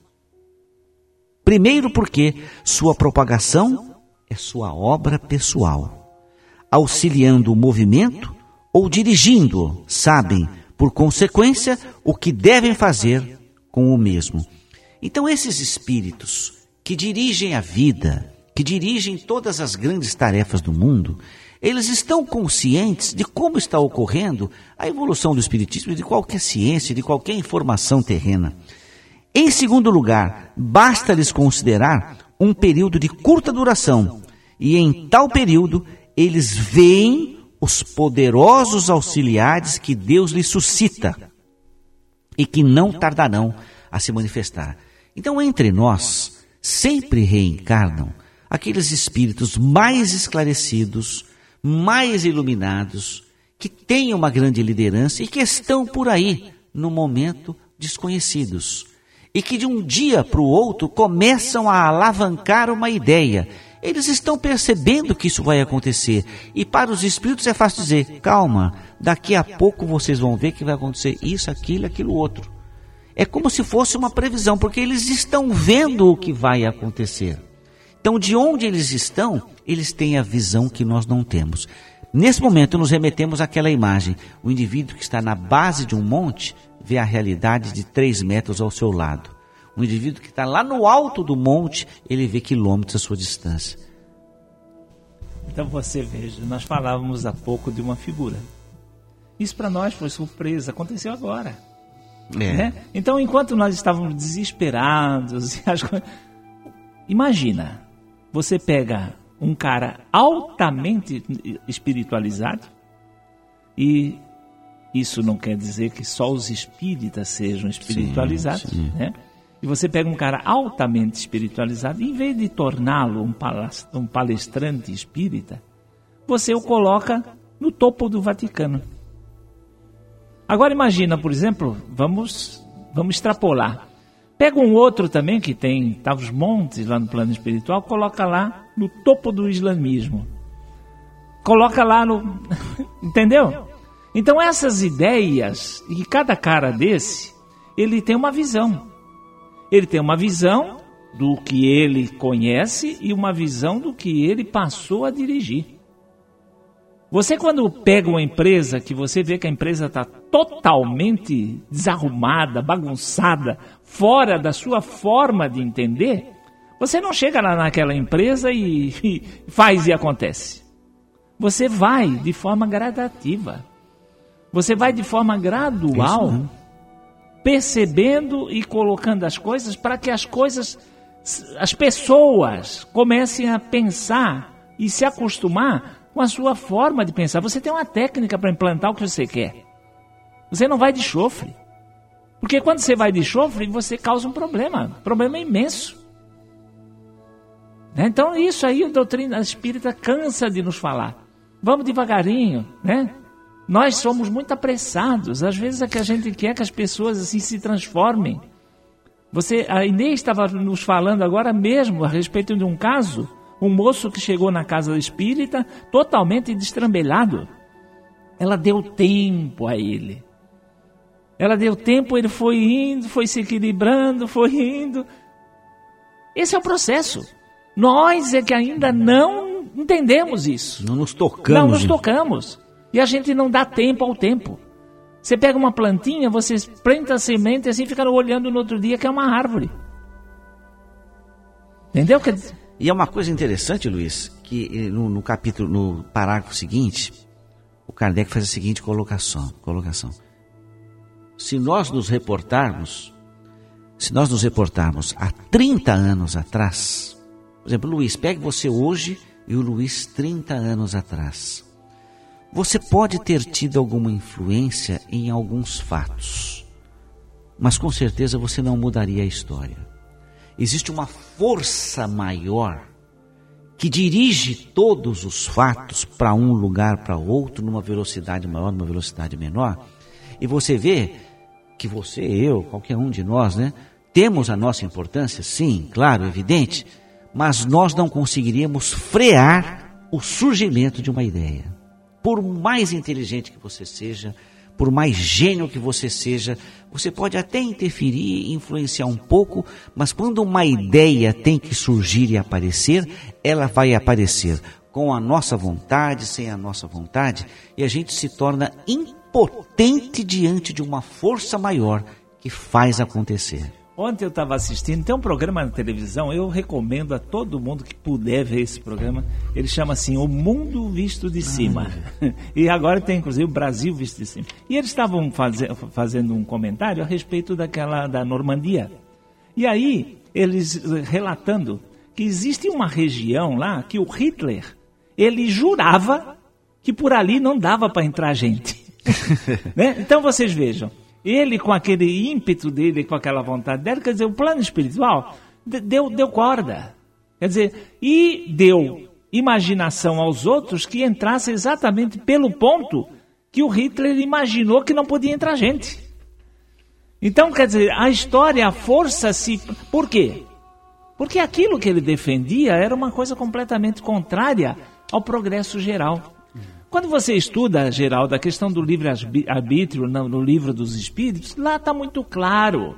Speaker 2: Primeiro porque sua propagação é sua obra pessoal. Auxiliando o movimento ou dirigindo-o, sabem, por consequência, o que devem fazer com o mesmo. Então, esses espíritos que dirigem a vida, que dirigem todas as grandes tarefas do mundo, eles estão conscientes de como está ocorrendo a evolução do espiritismo, de qualquer ciência, de qualquer informação terrena. Em segundo lugar, basta-lhes considerar um período de curta duração, e em tal período eles veem os poderosos auxiliares que Deus lhes suscita e que não tardarão a se manifestar. Então, entre nós, sempre reencarnam aqueles espíritos mais esclarecidos, mais iluminados, que têm uma grande liderança e que estão por aí, no momento, desconhecidos. E que de um dia para o outro começam a alavancar uma ideia. Eles estão percebendo que isso vai acontecer. E para os espíritos é fácil dizer: calma, daqui a pouco vocês vão ver que vai acontecer isso, aquilo, aquilo outro. É como se fosse uma previsão, porque eles estão vendo o que vai acontecer. Então, de onde eles estão, eles têm a visão que nós não temos. Nesse momento, nos remetemos àquela imagem. O indivíduo que está na base de um monte vê a realidade de três metros ao seu lado. Um indivíduo que está lá no alto do monte, ele vê quilômetros à sua distância.
Speaker 3: Então você veja, nós falávamos há pouco de uma figura. Isso para nós foi surpresa, aconteceu agora. É. Né? Então, enquanto nós estávamos desesperados, imagina, você pega um cara altamente espiritualizado, e isso não quer dizer que só os espíritas sejam espiritualizados, sim, sim. Né? E você pega um cara altamente espiritualizado, e em vez de torná-lo um palestrante espírita, você o coloca no topo do Vaticano. Agora imagina, por exemplo, vamos, vamos extrapolar. Pega um outro também que tem tá, os montes lá no plano espiritual, coloca lá no topo do islamismo. Coloca lá no... Entendeu? Então essas ideias, e cada cara desse, ele tem uma visão. Ele tem uma visão do que ele conhece e uma visão do que ele passou a dirigir. Você quando pega uma empresa, que você vê que a empresa está totalmente desarrumada, bagunçada, fora da sua forma de entender, você não chega lá naquela empresa e, e faz e acontece. Você vai de forma gradativa. Você vai de forma gradual, isso, percebendo e colocando as coisas para que as coisas, as pessoas comecem a pensar e se acostumar com a sua forma de pensar. Você tem uma técnica para implantar o que você quer. Você não vai de chofre. Porque quando você vai de chofre, você causa um problema. Um problema imenso. Então isso aí a doutrina espírita cansa de nos falar. Vamos devagarinho, né? Nós somos muito apressados. Às vezes é que a gente quer que as pessoas assim se transformem. Você, a Inês estava nos falando agora mesmo a respeito de um caso, um moço que chegou na casa espírita totalmente destrambelhado. Ela deu tempo a ele. Ela deu tempo, ele foi indo, foi se equilibrando, foi indo. Esse é o processo. Nós é que ainda não entendemos isso.
Speaker 2: Não nos tocamos.
Speaker 3: Não nos tocamos. E a gente não dá tempo ao tempo. Você pega uma plantinha, você planta a semente e assim fica olhando no outro dia que é uma árvore. Entendeu?
Speaker 2: E é uma coisa interessante, Luiz, que no, no capítulo, no parágrafo seguinte, o Kardec faz a seguinte colocação, colocação. Se nós nos reportarmos, se nós nos reportarmos há trinta anos atrás, por exemplo, Luiz, pegue você hoje e o Luiz trinta anos atrás. Você pode ter tido alguma influência em alguns fatos, mas com certeza você não mudaria a história. Existe uma força maior que dirige todos os fatos para um lugar, para outro, numa velocidade maior, numa velocidade menor. E você vê que você, eu, qualquer um de nós, né, temos a nossa importância, sim, claro, evidente, mas nós não conseguiríamos frear o surgimento de uma ideia. Por mais inteligente que você seja, por mais gênio que você seja, você pode até interferir, influenciar um pouco, mas quando uma ideia tem que surgir e aparecer, ela vai aparecer com a nossa vontade, sem a nossa vontade, e a gente se torna impotente diante de uma força maior que faz acontecer.
Speaker 3: Ontem eu estava assistindo, tem um programa na televisão, eu recomendo a todo mundo que puder ver esse programa, ele chama assim, O Mundo Visto de Cima. Ah, e agora tem inclusive o Brasil Visto de Cima. E eles estavam faze- fazendo um comentário a respeito daquela, da Normandia. E aí, eles relatando que existe uma região lá que o Hitler, ele jurava que por ali não dava para entrar gente. Né? Então vocês vejam. Ele, com aquele ímpeto dele, com aquela vontade dele, quer dizer, o plano espiritual deu, deu corda. Quer dizer, e deu imaginação aos outros que entrasse exatamente pelo ponto que o Hitler imaginou que não podia entrar gente. Então, quer dizer, a história, a força se... Por quê? Porque aquilo que ele defendia era uma coisa completamente contrária ao progresso geral. Quando você estuda, Geraldo, a questão do livre-arbítrio no, no livro dos Espíritos, lá está muito claro.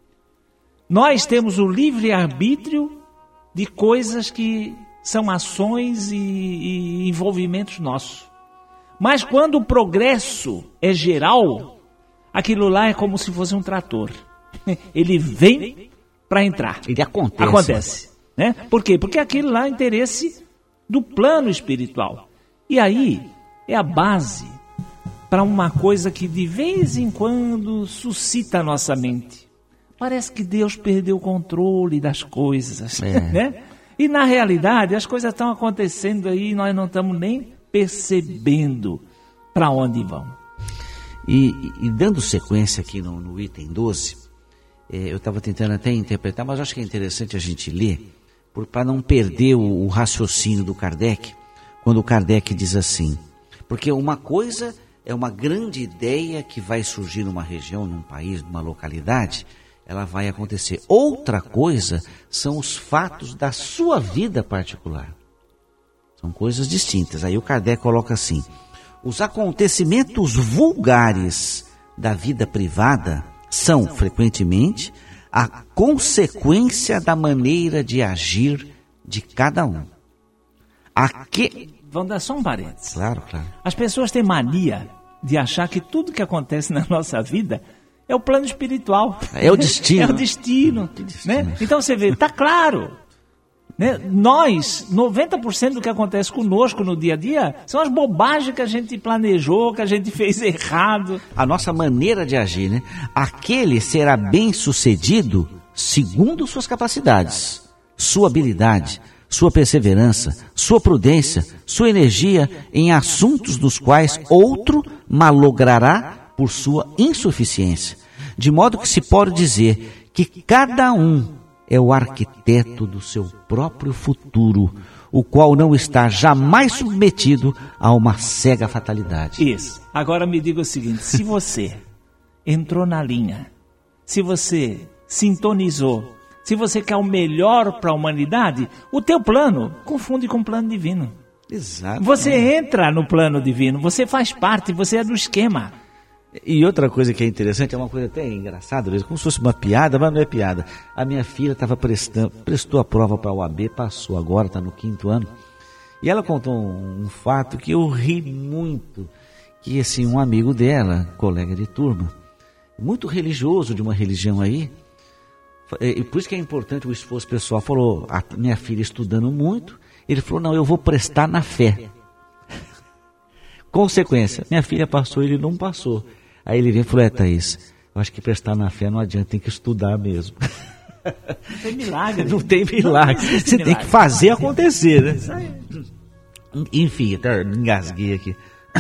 Speaker 3: Nós temos o livre-arbítrio de coisas que são ações e, e envolvimentos nossos. Mas quando o progresso é geral, aquilo lá é como se fosse um trator. Ele vem para entrar.
Speaker 2: Ele acontece.
Speaker 3: Acontece. Né? Por quê? Porque aquilo lá é interesse do plano espiritual. E aí... é a base para uma coisa que de vez em quando suscita a nossa mente. Parece que Deus perdeu o controle das coisas. É. Né? E na realidade as coisas estão acontecendo aí e nós não estamos nem percebendo para onde vão.
Speaker 2: E, e dando sequência aqui no, no item doze, é, eu estava tentando até interpretar, mas acho que é interessante a gente ler, para não perder o, o raciocínio do Kardec, quando o Kardec diz assim... Porque uma coisa é uma grande ideia que vai surgir numa região, num país, numa localidade, ela vai acontecer. Outra coisa são os fatos da sua vida particular. São coisas distintas. Aí o Kardec coloca assim: os acontecimentos vulgares da vida privada são, frequentemente, a consequência da maneira de agir de cada um. Aque...
Speaker 3: Vamos dar só um parênteses.
Speaker 2: Claro, claro.
Speaker 3: As pessoas têm mania de achar que tudo que acontece na nossa vida é o plano espiritual.
Speaker 2: É o destino.
Speaker 3: É o destino.
Speaker 2: É o destino.
Speaker 3: Né? Então você vê, está claro. Né? Nós, noventa por cento do que acontece conosco no dia a dia são as bobagens que a gente planejou, que a gente fez errado.
Speaker 2: A nossa maneira de agir, né? Aquele será bem sucedido segundo suas capacidades, sua habilidade, sua perseverança, sua prudência, sua energia em assuntos dos quais outro malogrará por sua insuficiência. De modo que se pode dizer que cada um é o arquiteto do seu próprio futuro, o qual não está jamais submetido a uma cega fatalidade.
Speaker 3: Isso. Agora me diga o seguinte: se você entrou na linha, se você sintonizou, se você quer o melhor para a humanidade, o teu plano confunde com o plano divino.
Speaker 2: Exato.
Speaker 3: Você entra no plano divino, você faz parte, você é do esquema.
Speaker 2: E outra coisa que é interessante, é uma coisa até engraçada, como se fosse uma piada, mas não é piada. A minha filha estava prestando, prestou a prova para a U A B, passou agora, está no quinto ano, e ela contou um, um fato que eu ri muito, que assim, um amigo dela, colega de turma, muito religioso, de uma religião aí, e por isso que é importante o esforço pessoal, falou, a minha filha estudando muito, ele falou, não, eu vou prestar na fé. Consequência, minha filha passou, ele não passou. Aí ele veio e falou, é, Thaís, eu acho que prestar na fé não adianta, tem que estudar mesmo.
Speaker 3: Não tem milagre.
Speaker 2: Não tem milagre.
Speaker 3: Não
Speaker 2: Você
Speaker 3: milagre.
Speaker 2: tem que fazer acontecer, né? Enfim, até engasguei aqui.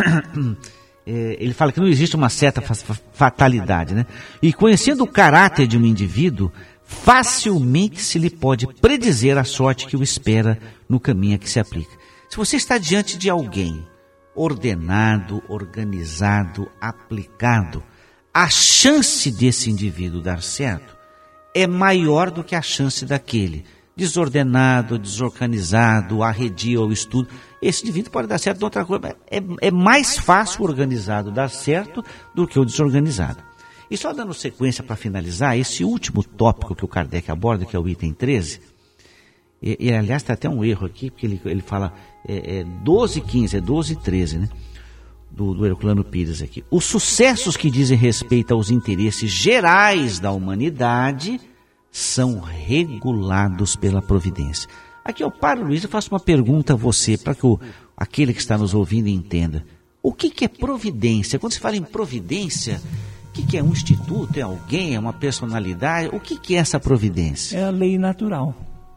Speaker 2: É, ele fala que não existe uma certa fatalidade, né? E conhecendo o caráter de um indivíduo, facilmente se lhe pode predizer a sorte que o espera no caminho a que se aplica. Se você está diante de alguém ordenado, organizado, aplicado, a chance desse indivíduo dar certo é maior do que a chance daquele desordenado, desorganizado, arredio ao estudo. Esse indivíduo pode dar certo de outra coisa. É, é mais fácil o organizado dar certo do que o desorganizado. E só dando sequência para finalizar, esse último tópico que o Kardec aborda, que é o item treze, e, e aliás tem até um erro aqui, porque ele, ele fala é, é doze e quinze, é doze e treze, né? Do, do Herculano Pires aqui. Os sucessos que dizem respeito aos interesses gerais da humanidade são regulados pela providência. Aqui eu paro, Luiz, eu faço uma pergunta a você, para que o, aquele que está nos ouvindo entenda. O que, que é providência? Quando se fala em providência, o que, que é um instituto? É alguém? É uma personalidade? O que, que é essa providência?
Speaker 3: É a lei natural.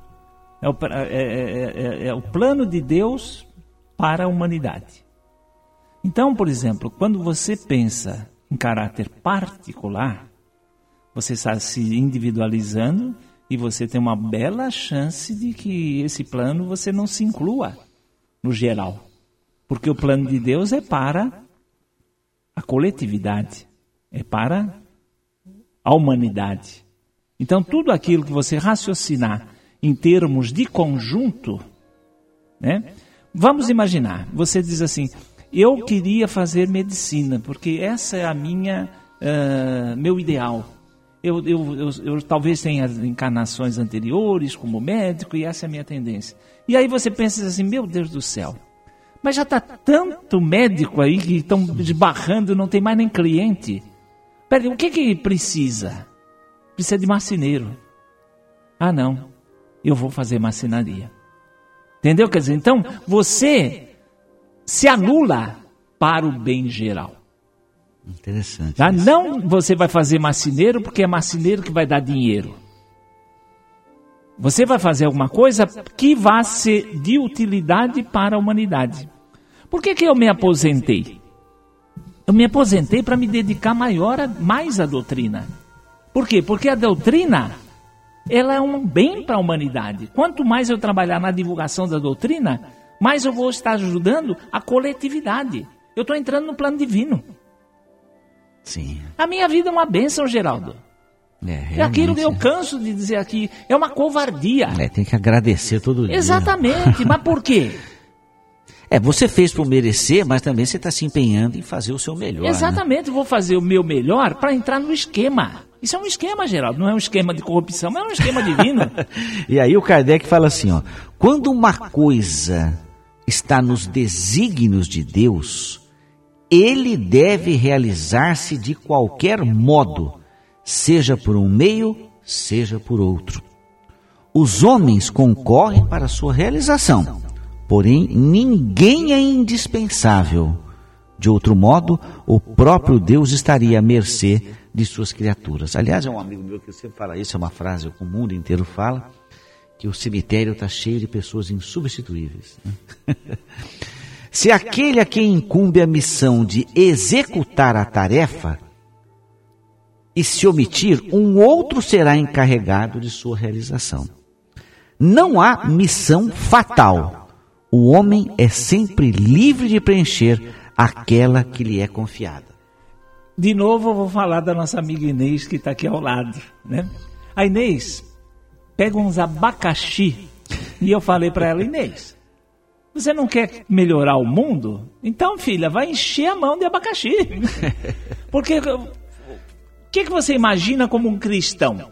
Speaker 3: É o, é, é, é, é o plano de Deus para a humanidade. Então, por exemplo, quando você pensa em caráter particular, você está se individualizando e você tem uma bela chance de que esse plano você não se inclua no geral. Porque o plano de Deus é para a coletividade, é para a humanidade. Então, tudo aquilo que você raciocinar em termos de conjunto, né? Vamos imaginar, você diz assim, eu queria fazer medicina, porque essa é a minha, uh, meu ideal. Eu, eu, eu, eu talvez tenha encarnações anteriores como médico e essa é a minha tendência. E aí você pensa assim, meu Deus do céu, mas já está tanto médico aí que estão esbarrando, não tem mais nem cliente. Peraí, o que que precisa? Precisa de marceneiro. Ah não, eu vou fazer marcenaria. Entendeu? Quer dizer, então você se anula para o bem geral.
Speaker 2: Interessante.
Speaker 3: Tá? Não você vai fazer marceneiro porque é marceneiro que vai dar dinheiro. Você vai fazer alguma coisa que vai ser de utilidade para a humanidade. Por que que eu me aposentei? Eu me aposentei para me dedicar maior a, mais à doutrina. Por quê? Porque a doutrina, ela é um bem para a humanidade. Quanto mais eu trabalhar na divulgação da doutrina, mais eu vou estar ajudando a coletividade. Eu estou entrando no plano divino.
Speaker 2: Sim.
Speaker 3: A minha vida é uma bênção, Geraldo.
Speaker 2: É,
Speaker 3: é aquilo que eu canso de dizer aqui. É uma covardia.
Speaker 2: É, tem que agradecer todo dia.
Speaker 3: Exatamente. Mas por quê?
Speaker 2: É, você fez por merecer, mas também você está se empenhando em fazer o seu melhor.
Speaker 3: Exatamente.
Speaker 2: Né?
Speaker 3: Vou fazer o meu melhor para entrar no esquema. Isso é um esquema, Geraldo. Não é um esquema de corrupção, mas é um esquema divino.
Speaker 2: E aí o Kardec fala assim, ó. Quando uma coisa está nos desígnios de Deus, ele deve realizar-se de qualquer modo, seja por um meio, seja por outro. Os homens concorrem para a sua realização, porém ninguém é indispensável. De outro modo, o próprio Deus estaria à mercê de suas criaturas. Aliás, é um amigo meu que sempre fala isso, é uma frase que o mundo inteiro fala, que o cemitério está cheio de pessoas insubstituíveis. Né? Se aquele a quem incumbe a missão de executar a tarefa e se omitir, um outro será encarregado de sua realização. Não há missão fatal. O homem é sempre livre de preencher aquela que lhe é confiada.
Speaker 3: De novo eu vou falar da nossa amiga Inês, que está aqui ao lado. Né? A Inês pega uns abacaxi e eu falei para ela, Inês, você não quer melhorar o mundo? Então, filha, vai encher a mão de abacaxi. Porque o que, que você imagina como um cristão?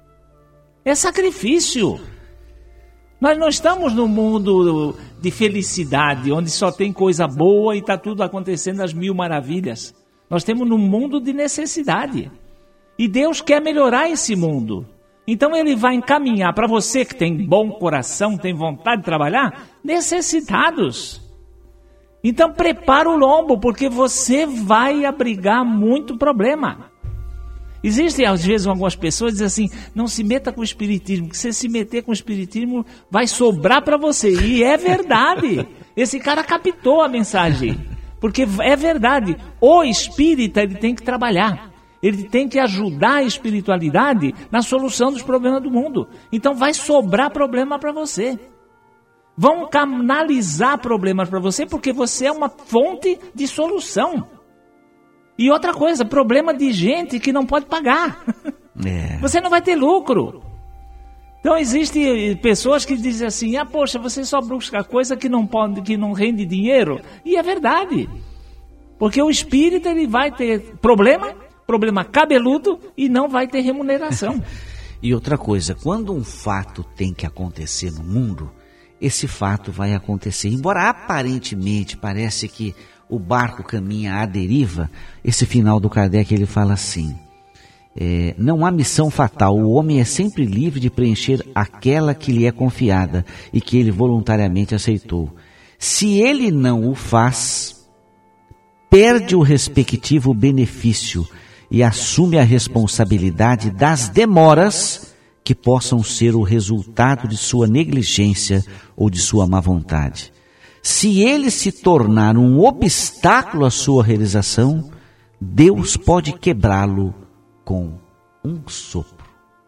Speaker 3: É sacrifício. Nós não estamos num mundo de felicidade, onde só tem coisa boa e está tudo acontecendo às mil maravilhas. Nós temos num mundo de necessidade. E Deus quer melhorar esse mundo. Então Ele vai encaminhar para você que tem bom coração, tem vontade de trabalhar, necessitados. Então prepara o lombo, porque você vai abrigar muito problema. Existem às vezes algumas pessoas que dizem assim, não se meta com o espiritismo, que se se meter com o espiritismo vai sobrar para você. E é verdade. Esse cara captou a mensagem. Porque é verdade. O espírita ele tem que trabalhar. Ele tem que ajudar a espiritualidade na solução dos problemas do mundo. Então vai sobrar problema para você. Vão canalizar problemas para você porque você é uma fonte de solução. E outra coisa, problema de gente que não pode pagar. É. Você não vai ter lucro. Então existem pessoas que dizem assim, ah, poxa, você só busca coisa que não pode, que não rende dinheiro. E é verdade. Porque o espírito ele vai ter problema, problema cabeludo e não vai ter remuneração.
Speaker 2: E outra coisa, quando um fato tem que acontecer no mundo, esse fato vai acontecer. Embora aparentemente parece que o barco caminha à deriva, esse final do Kardec ele fala assim, é, não há missão fatal, o homem é sempre livre de preencher aquela que lhe é confiada e que ele voluntariamente aceitou. Se ele não o faz, perde o respectivo benefício e assume a responsabilidade das demoras que possam ser o resultado de sua negligência ou de sua má vontade. Se ele se tornar um obstáculo à sua realização, Deus pode quebrá-lo com um sopro.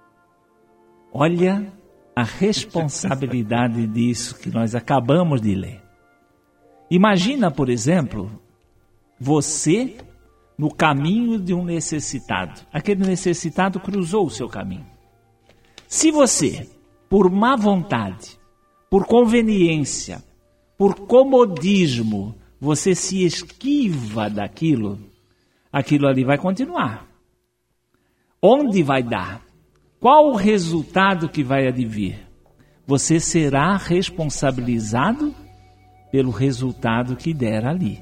Speaker 3: Olha a responsabilidade disso que nós acabamos de ler. Imagina, por exemplo, você no caminho de um necessitado. Aquele necessitado cruzou o seu caminho. Se você, por má vontade, por conveniência, por comodismo, você se esquiva daquilo, aquilo ali vai continuar. Onde vai dar? Qual o resultado que vai advir? Você será responsabilizado pelo resultado que der ali.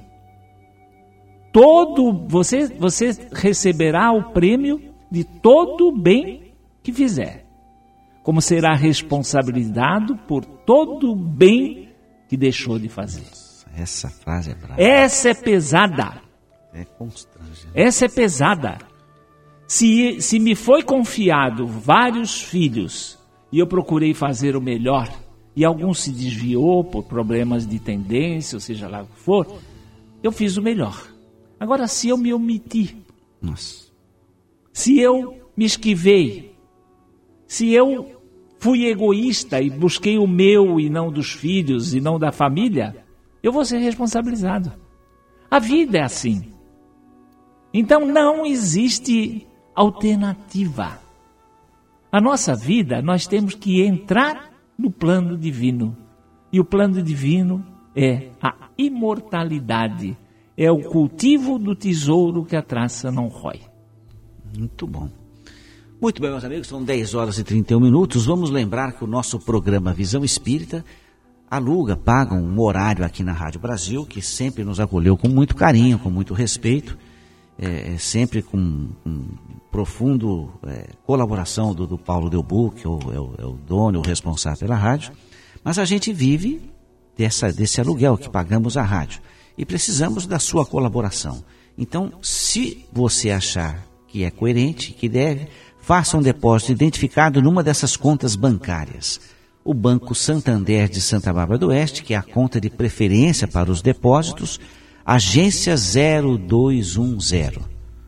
Speaker 3: Todo, você, você receberá o prêmio de todo o bem que fizer. Como será responsabilizado por todo o bem que deixou de fazer.
Speaker 2: Essa frase é brava.
Speaker 3: Essa é pesada.
Speaker 2: É constrangedora.
Speaker 3: Essa é pesada. Se, se me foi confiado vários filhos e eu procurei fazer o melhor e algum se desviou por problemas de tendência, ou seja lá o que for, eu fiz o melhor. Agora, se eu me omiti,
Speaker 2: Nossa.
Speaker 3: se eu me esquivei, se eu fui egoísta e busquei o meu e não dos filhos e não da família, eu vou ser responsabilizado. A vida é assim. Então não existe alternativa. A nossa vida, nós temos que entrar no plano divino. E o plano divino é a imortalidade. É o cultivo do tesouro que a traça não rói.
Speaker 2: Muito bom. Muito bem, meus amigos, são dez horas e trinta e um minutos. Vamos lembrar que o nosso programa Visão Espírita aluga, paga um horário aqui na Rádio Brasil, que sempre nos acolheu com muito carinho, com muito respeito, é, sempre com, com profundo é, colaboração do, do Paulo Delbu, que é o, é, o, é o dono, o responsável pela rádio, mas a gente vive dessa, desse aluguel que pagamos à rádio e precisamos da sua colaboração. Então, se você achar que é coerente, que deve, faça um depósito identificado numa dessas contas bancárias. O Banco Santander de Santa Bárbara do Oeste, que é a conta de preferência para os depósitos, agência zero dois um zero.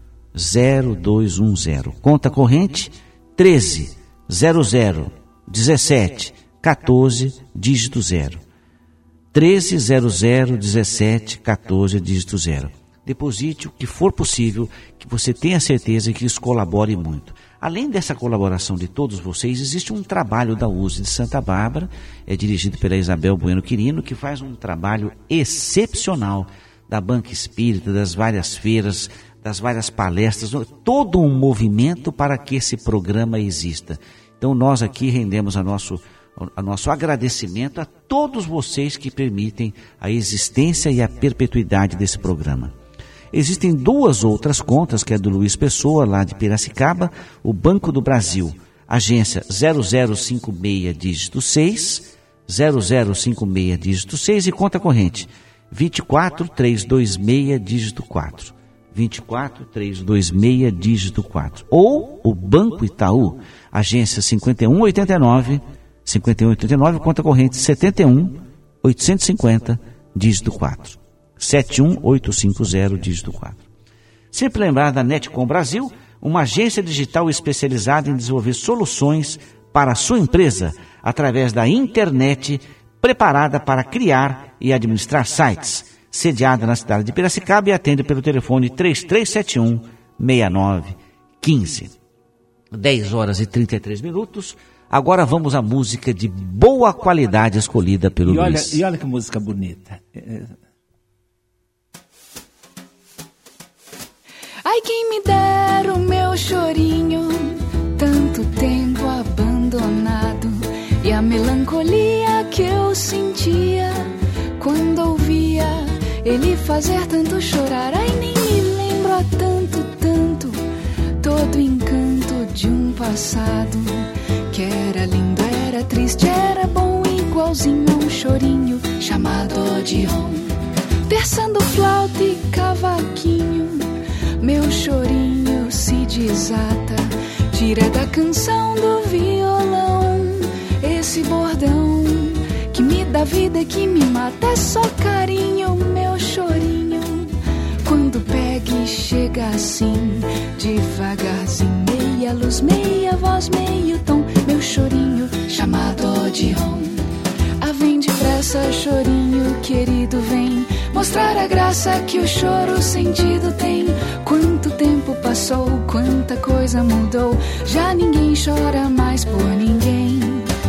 Speaker 2: zero dois um zero. Conta corrente treze zero zero dezessete quatorze, dígito zero. treze zero zero dezessete quatorze, dígito zero. Deposite o que for possível, que você tenha certeza que isso colabore muito. Além dessa colaboração de todos vocês, existe um trabalho da U S E de Santa Bárbara, é dirigido pela Isabel Bueno Quirino, que faz um trabalho excepcional da Banca Espírita, das várias feiras, das várias palestras, todo um movimento para que esse programa exista. Então nós aqui rendemos a nosso, a nosso agradecimento a todos vocês que permitem a existência e a perpetuidade desse programa. Existem duas outras contas, que é do Luiz Pessoa, lá de Piracicaba, o Banco do Brasil, agência zero zero cinco seis, dígito seis, zero zero cinco seis, dígito seis, e conta corrente vinte e quatro trezentos e vinte e seis, dígito quatro. vinte e quatro trezentos e vinte e seis, dígito quatro. Ou o Banco Itaú, agência cinquenta e um oitenta e nove, cinquenta e um oitenta e nove, conta corrente setenta e um oitocentos e cinquenta, dígito quatro. sete um oito cinco zero, dígito quatro. Sempre lembrar da Netcom Brasil, uma agência digital especializada em desenvolver soluções para a sua empresa através da internet, preparada para criar e administrar sites. Sediada na cidade de Piracicaba e atende pelo telefone três três sete um, seis nove um cinco. dez horas e trinta e três minutos. Agora vamos à música de boa qualidade escolhida pelo
Speaker 3: e olha,
Speaker 2: Luiz.
Speaker 3: E olha que música bonita. É...
Speaker 5: Ai, quem me dera o meu chorinho, tanto tempo abandonado, e a melancolia que eu sentia quando ouvia ele fazer tanto chorar. Ai, nem me lembro há tanto, tanto, todo o encanto de um passado que era lindo, era triste, era bom, igualzinho a um chorinho chamado Odeon. Versando flauta e cavaquinho, meu chorinho se desata, tira da canção do violão esse bordão que me dá vida, que me mata. É só carinho, meu chorinho, quando pega e chega assim, devagarzinho, meia luz, meia voz, meio tom, meu chorinho chamado Odeon. Ah, vem depressa, chorinho querido, vem mostrar a graça que o choro sentido tem. Quanto tempo passou, quanta coisa mudou, já ninguém chora mais por ninguém.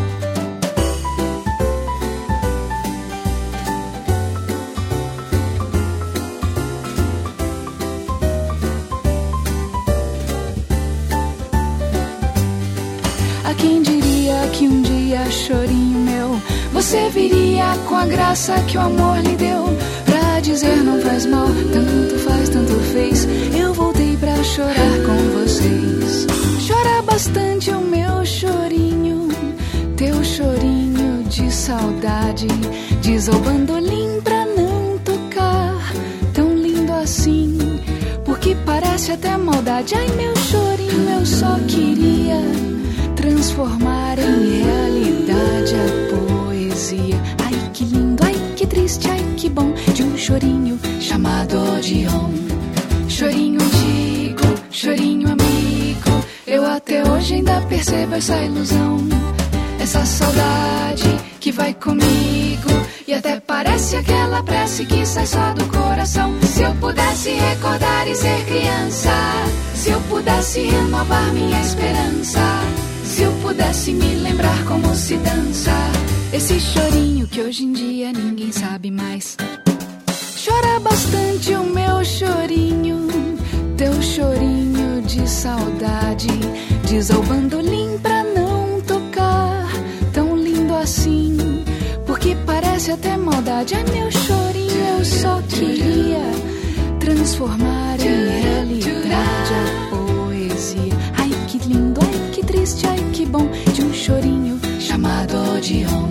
Speaker 5: A quem diria que um dia, chorinho meu, você viria com a graça que o amor lhe deu, pra dizer não faz mal, tanto faz, tanto fez, eu voltei pra chorar com vocês. Chora bastante o meu chorinho, teu chorinho de saudade, diz ao bandolim pra não tocar, tão lindo assim, porque parece até maldade. Ai, meu chorinho, eu só queria transformar em realidade a poesia. Ai, que lindo, ai, que triste, ai, que bom, de um chorinho chamado Odeon. Chorinho antigo, chorinho amigo, eu até hoje ainda percebo essa ilusão, essa saudade que que vai comigo. E até parece aquela prece que sai só do coração. Se eu pudesse recordar e ser criança, se eu pudesse renovar minha esperança, se eu pudesse me lembrar como se dança. Esse chorinho que hoje em dia ninguém sabe mais. Chora bastante o meu chorinho, teu chorinho de saudade. Diz ao bandolim pra não tocar tão lindo assim, porque parece até maldade. Ai, meu chorinho, eu só queria transformar em realidade a poesia. Ai, que lindo, ai, que triste, ai, que bom, de um chorinho chamado Odeon.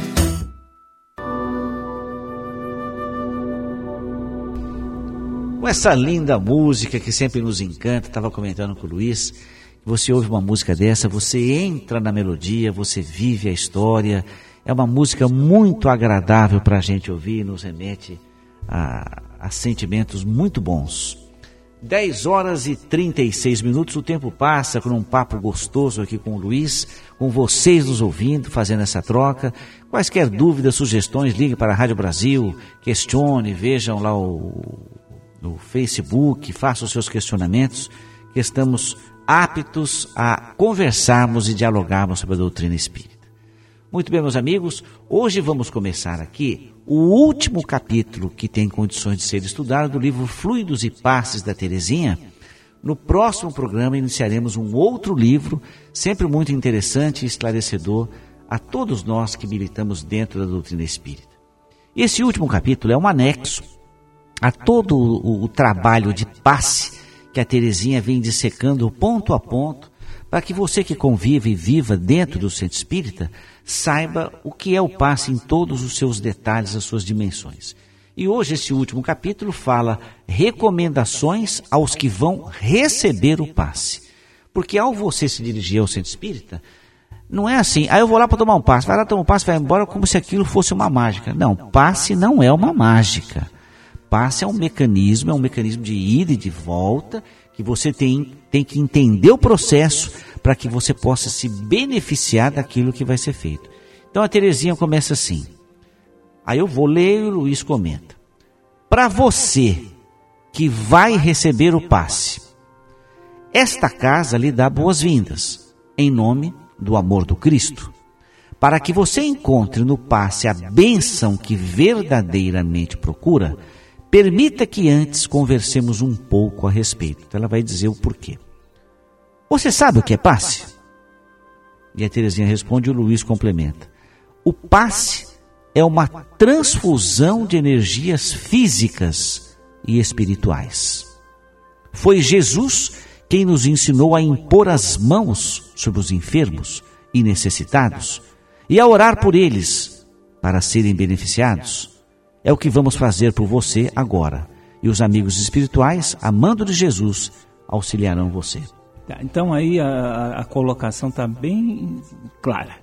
Speaker 2: Com essa linda música que sempre nos encanta, estava comentando com o Luiz, você ouve uma música dessa, você entra na melodia, você vive a história. É uma música muito agradável para a gente ouvir, nos remete a, a sentimentos muito bons. dez horas e trinta e seis minutos, o tempo passa com um papo gostoso aqui com o Luiz, com vocês nos ouvindo, fazendo essa troca. Quaisquer dúvidas, sugestões, ligue para a Rádio Brasil, questione, vejam lá o, no Facebook, façam os seus questionamentos, que estamos aptos a conversarmos e dialogarmos sobre a doutrina espírita. Muito bem, meus amigos, hoje vamos começar aqui o último capítulo que tem condições de ser estudado do livro Fluidos e Passes da Terezinha. No próximo programa iniciaremos um outro livro, sempre muito interessante e esclarecedor a todos nós que militamos dentro da doutrina espírita. Esse último capítulo é um anexo a todo o, o trabalho de passe que a Terezinha vem dissecando ponto a ponto, para que você que convive e viva dentro do centro espírita saiba o que é o passe em todos os seus detalhes, as suas dimensões. E hoje esse último capítulo fala recomendações aos que vão receber o passe. Porque ao você se dirigir ao centro espírita, não é assim, aí ah, eu vou lá para tomar um passe, vai lá tomar um passe, vai embora como se aquilo fosse uma mágica. Não, passe não é uma mágica. Passe é um mecanismo, é um mecanismo de ida e de volta, que você tem, tem que entender o processo para que você possa se beneficiar daquilo que vai ser feito. Então a Terezinha começa assim, aí eu vou ler e o Luiz comenta. Para você que vai receber o passe, esta casa lhe dá boas-vindas, em nome do amor do Cristo, para que você encontre no passe a bênção que verdadeiramente procura. Permita que antes conversemos um pouco a respeito. Então ela vai dizer o porquê. Você sabe o que é passe? E a Terezinha responde e o Luiz complementa. O passe é uma transfusão de energias físicas e espirituais. Foi Jesus quem nos ensinou a impor as mãos sobre os enfermos e necessitados e a orar por eles para serem beneficiados. É o que vamos fazer por você agora. E os amigos espirituais, amando de Jesus, auxiliarão você.
Speaker 3: Então aí a, a colocação está bem clara.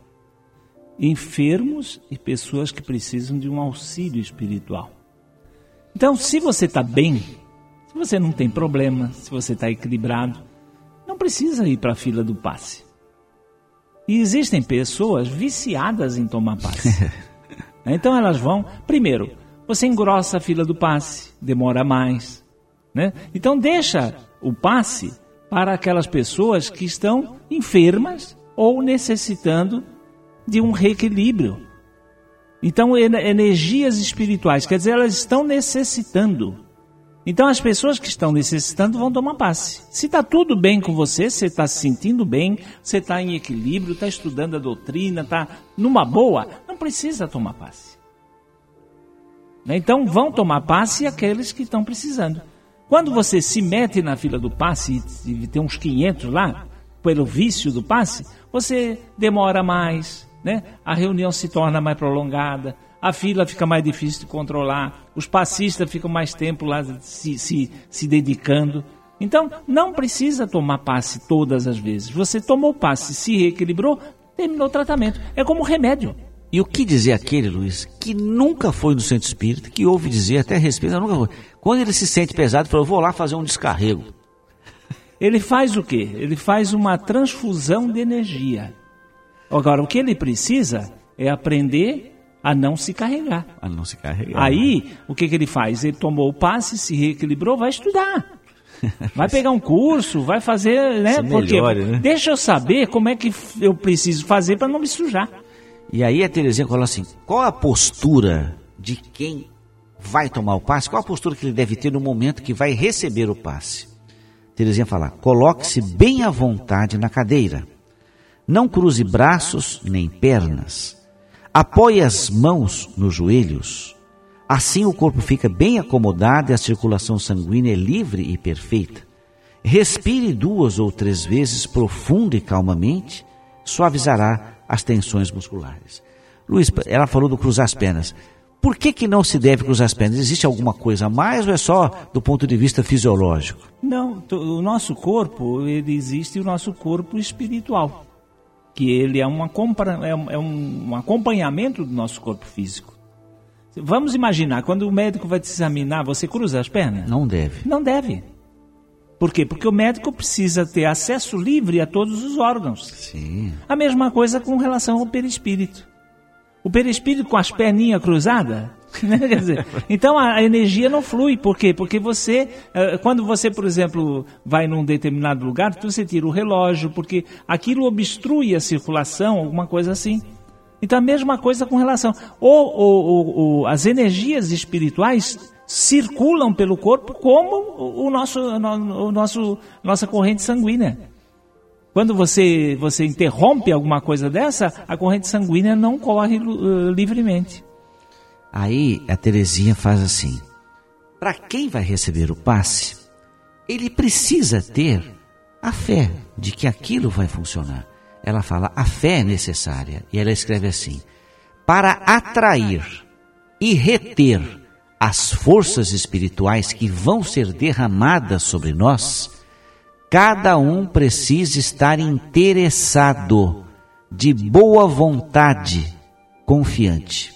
Speaker 3: Enfermos e pessoas que precisam de um auxílio espiritual. Então, se você está bem, se você não tem problema, se você está equilibrado, não precisa ir para a fila do passe. E existem pessoas viciadas em tomar passe. Então elas vão, primeiro, você engrossa a fila do passe, demora mais, né? Então deixa o passe para aquelas pessoas que estão enfermas ou necessitando de um reequilíbrio. Então energias espirituais, quer dizer, elas estão necessitando. Então as pessoas que estão necessitando vão tomar passe. Se está tudo bem com você, você está se sentindo bem, você está em equilíbrio, está estudando a doutrina, está numa boa, não precisa tomar passe. Então vão tomar passe aqueles que estão precisando. Quando você se mete na fila do passe e tem uns quinhentos lá, pelo vício do passe, você demora mais, né? A reunião se torna mais prolongada, a fila fica mais difícil de controlar, os passistas ficam mais tempo lá se, se, se dedicando. Então não precisa tomar passe todas as vezes. Você tomou passe, se reequilibrou, terminou o tratamento. É como remédio.
Speaker 2: E o que dizer aquele, Luiz, que nunca foi no centro espírita, que ouve dizer até a respeito, nunca foi. Quando ele se sente pesado, ele fala, eu vou lá fazer um descarrego.
Speaker 3: Ele faz o quê? Ele faz uma transfusão de energia. Agora, o que ele precisa é aprender a não se carregar.
Speaker 2: A não se carregar.
Speaker 3: Aí, o que, que ele faz? Ele tomou o passe, se reequilibrou, vai estudar. Vai pegar um curso, vai fazer, né? Porque
Speaker 2: melhore, né?
Speaker 3: Deixa eu saber como é que eu preciso fazer para não me sujar.
Speaker 2: E aí a Terezinha falou assim, qual a postura de quem vai tomar o passe? Qual a postura que ele deve ter no momento que vai receber o passe? Terezinha fala, coloque-se bem à vontade na cadeira. Não cruze braços nem pernas. Apoie as mãos nos joelhos. Assim o corpo fica bem acomodado e a circulação sanguínea é livre e perfeita. Respire duas ou três vezes profunda e calmamente, suavizará as tensões musculares. Luiz, ela falou do cruzar as pernas. Por que que não se deve cruzar as pernas? Existe alguma coisa a mais ou é só do ponto de vista fisiológico?
Speaker 3: Não, o nosso corpo, ele existe o nosso corpo espiritual, que ele é, uma, é um acompanhamento do nosso corpo físico. Vamos imaginar, quando o médico vai te examinar, você cruza as pernas?
Speaker 2: Não deve.
Speaker 3: Não deve. Por quê? Porque o médico precisa ter acesso livre a todos os órgãos.
Speaker 2: Sim.
Speaker 3: A mesma coisa com relação ao perispírito. O perispírito com as perninhas cruzadas, né? Quer dizer, então a energia não flui. Por quê? Porque você, quando você, por exemplo, vai num determinado lugar, você tira o relógio, porque aquilo obstrui a circulação, alguma coisa assim. Então a mesma coisa com relação... Ou, ou, ou, ou as energias espirituais circulam pelo corpo como o nosso, o nosso, nossa corrente sanguínea. Quando você, você interrompe alguma coisa dessa, a corrente sanguínea não corre uh, livremente.
Speaker 2: Aí a Terezinha faz assim, para quem vai receber o passe, ele precisa ter a fé de que aquilo vai funcionar. Ela fala, a fé é necessária, e ela escreve assim, para atrair e reter as forças espirituais que vão ser derramadas sobre nós, cada um precisa estar interessado, de boa vontade, confiante.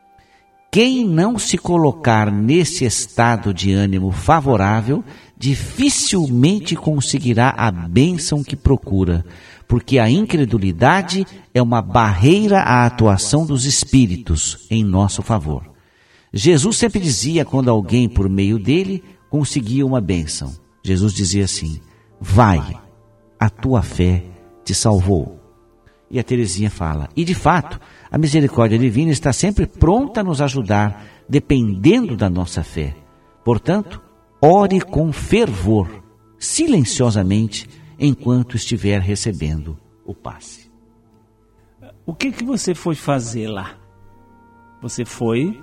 Speaker 2: Quem não se colocar nesse estado de ânimo favorável, dificilmente conseguirá a bênção que procura, porque a incredulidade é uma barreira à atuação dos espíritos em nosso favor. Jesus sempre dizia quando alguém, por meio dele, conseguia uma bênção. Jesus dizia assim, vai, a tua fé te salvou. E a Terezinha fala, e de fato, a misericórdia divina está sempre pronta a nos ajudar, dependendo da nossa fé. Portanto, ore com fervor, silenciosamente, enquanto estiver recebendo o passe.
Speaker 3: O que que você foi fazer lá? Você foi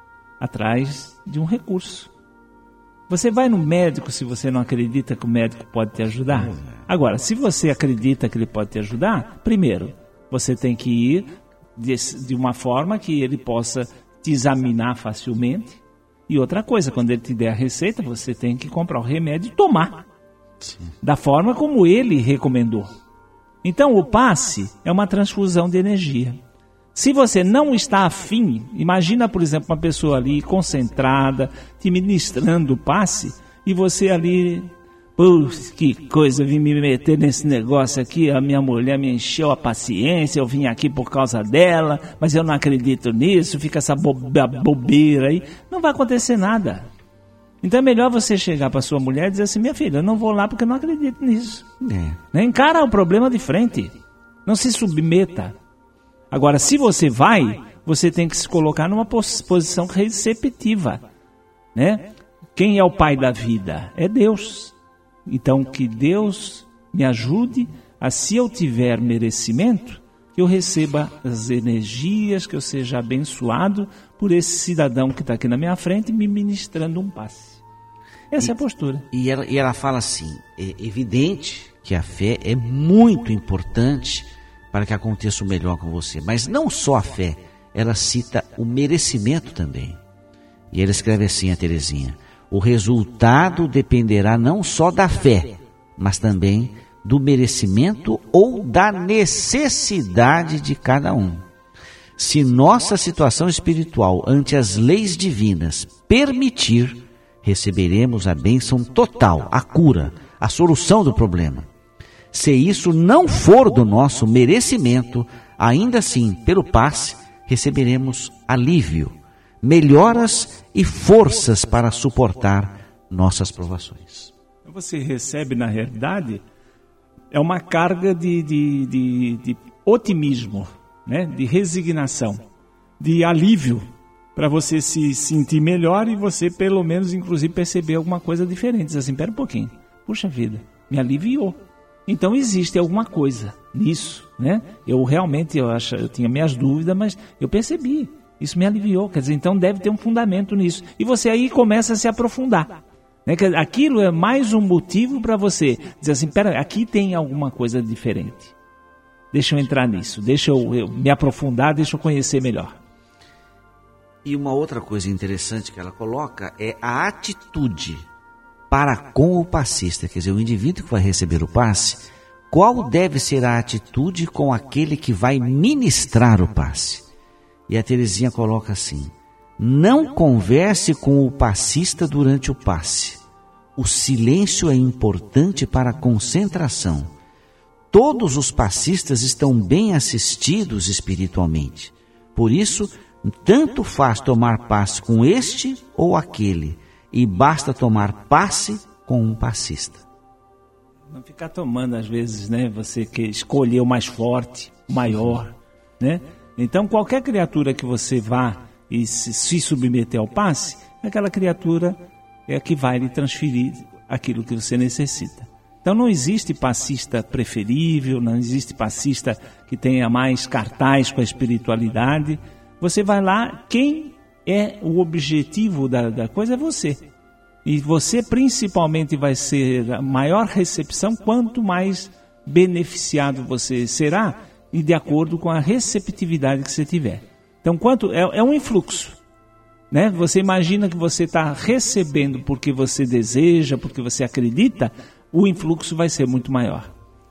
Speaker 3: atrás de um recurso. Você vai no médico se você não acredita que o médico pode te ajudar? Agora, se você acredita que ele pode te ajudar, primeiro, você tem que ir de, de uma forma que ele possa te examinar facilmente. E outra coisa, quando ele te der a receita, você tem que comprar o remédio e tomar. Sim. Da forma como ele recomendou. Então, o passe é uma transfusão de energia. Se você não está afim, imagina, por exemplo, uma pessoa ali concentrada, te ministrando o passe, e você ali, putz, que coisa, eu vim me meter nesse negócio aqui, a minha mulher me encheu a paciência, eu vim aqui por causa dela, mas eu não acredito nisso, fica essa bobeira aí, não vai acontecer nada. Então é melhor você chegar para sua mulher e dizer assim, minha filha, eu não vou lá porque eu não acredito nisso. É. Encara o problema de frente, não se submeta. Agora, se você vai, você tem que se colocar numa posição receptiva, né? Quem é o pai da vida? É Deus. Então, que Deus me ajude a, se eu tiver merecimento, que eu receba as energias, que eu seja abençoado por esse cidadão que está aqui na minha frente me ministrando um passe. Essa
Speaker 2: e,
Speaker 3: é a postura.
Speaker 2: E ela, e ela fala assim, é evidente que a fé é muito importante para que aconteça o melhor com você. Mas não só a fé, ela cita o merecimento também. E ela escreve assim, a Terezinha, o resultado dependerá não só da fé, mas também do merecimento ou da necessidade de cada um. Se nossa situação espiritual ante as leis divinas permitir, receberemos a bênção total, a cura, a solução do problema. Se isso não for do nosso merecimento, ainda assim, pelo passe, receberemos alívio, melhoras e forças para suportar nossas provações.
Speaker 3: Você recebe, na realidade, é uma carga de, de, de, de otimismo, né? De resignação, de alívio, para você se sentir melhor e você, pelo menos, inclusive, perceber alguma coisa diferente. Diz assim, pera um pouquinho, puxa vida, me aliviou. Então existe alguma coisa nisso, né? Eu realmente, eu, ach, eu tinha minhas dúvidas, mas eu percebi, isso me aliviou. Quer dizer, então deve ter um fundamento nisso. E você aí começa a se aprofundar. Né? Aquilo é mais um motivo para você dizer assim, pera, aqui tem alguma coisa diferente. Deixa eu entrar nisso, deixa eu, eu me aprofundar, deixa eu conhecer melhor.
Speaker 2: E uma outra coisa interessante que ela coloca é a atitude para com o passista, quer dizer, o indivíduo que vai receber o passe, qual deve ser a atitude com aquele que vai ministrar o passe? E a Terezinha coloca assim, não converse com o passista durante o passe. O silêncio é importante para a concentração. Todos os passistas estão bem assistidos espiritualmente. Por isso, tanto faz tomar passe com este ou aquele, e basta tomar passe com um passista.
Speaker 3: Não ficar tomando, às vezes, né? Você que escolher o mais forte, o maior, né? Então, qualquer criatura que você vá e se, se submeter ao passe, aquela criatura é a que vai lhe transferir aquilo que você necessita. Então, não existe passista preferível, não existe passista que tenha mais cartaz com a espiritualidade. Você vai lá, quem é o objetivo da, da coisa é você. E você principalmente vai ser a maior recepção quanto mais beneficiado você será e de acordo com a receptividade que você tiver. Então, quanto é, é um influxo. Né? Você imagina que você está recebendo porque você deseja, porque você acredita, o influxo vai ser muito maior.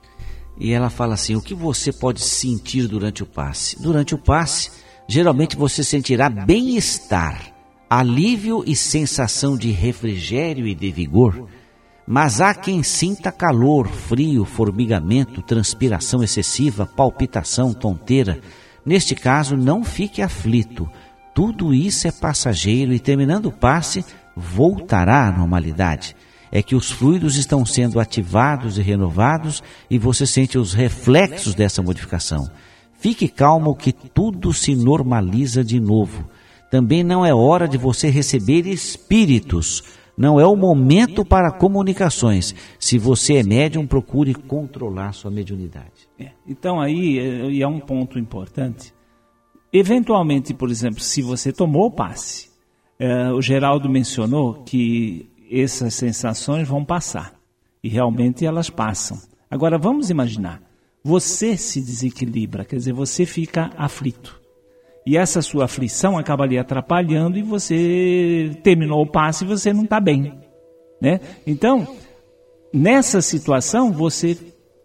Speaker 2: E ela fala assim, o que você pode sentir durante o passe? Durante o passe, geralmente você sentirá bem-estar, alívio e sensação de refrigério e de vigor, mas há quem sinta calor, frio, formigamento, transpiração excessiva, palpitação, tonteira. Neste caso, não fique aflito. Tudo isso é passageiro e, terminando o passe, voltará à normalidade. É que os fluidos estão sendo ativados e renovados e você sente os reflexos dessa modificação. Fique calmo que tudo se normaliza de novo. Também não é hora de você receber espíritos. Não é o momento para comunicações. Se você é médium, procure controlar sua mediunidade.
Speaker 3: É, então aí é, é um ponto importante. Eventualmente, por exemplo, se você tomou o passe, é, o Geraldo mencionou que essas sensações vão passar. E realmente elas passam. Agora vamos imaginar, você se desequilibra, quer dizer, você fica aflito. E essa sua aflição acaba lhe atrapalhando e você terminou o passe e você não está bem. Né? Então, nessa situação, você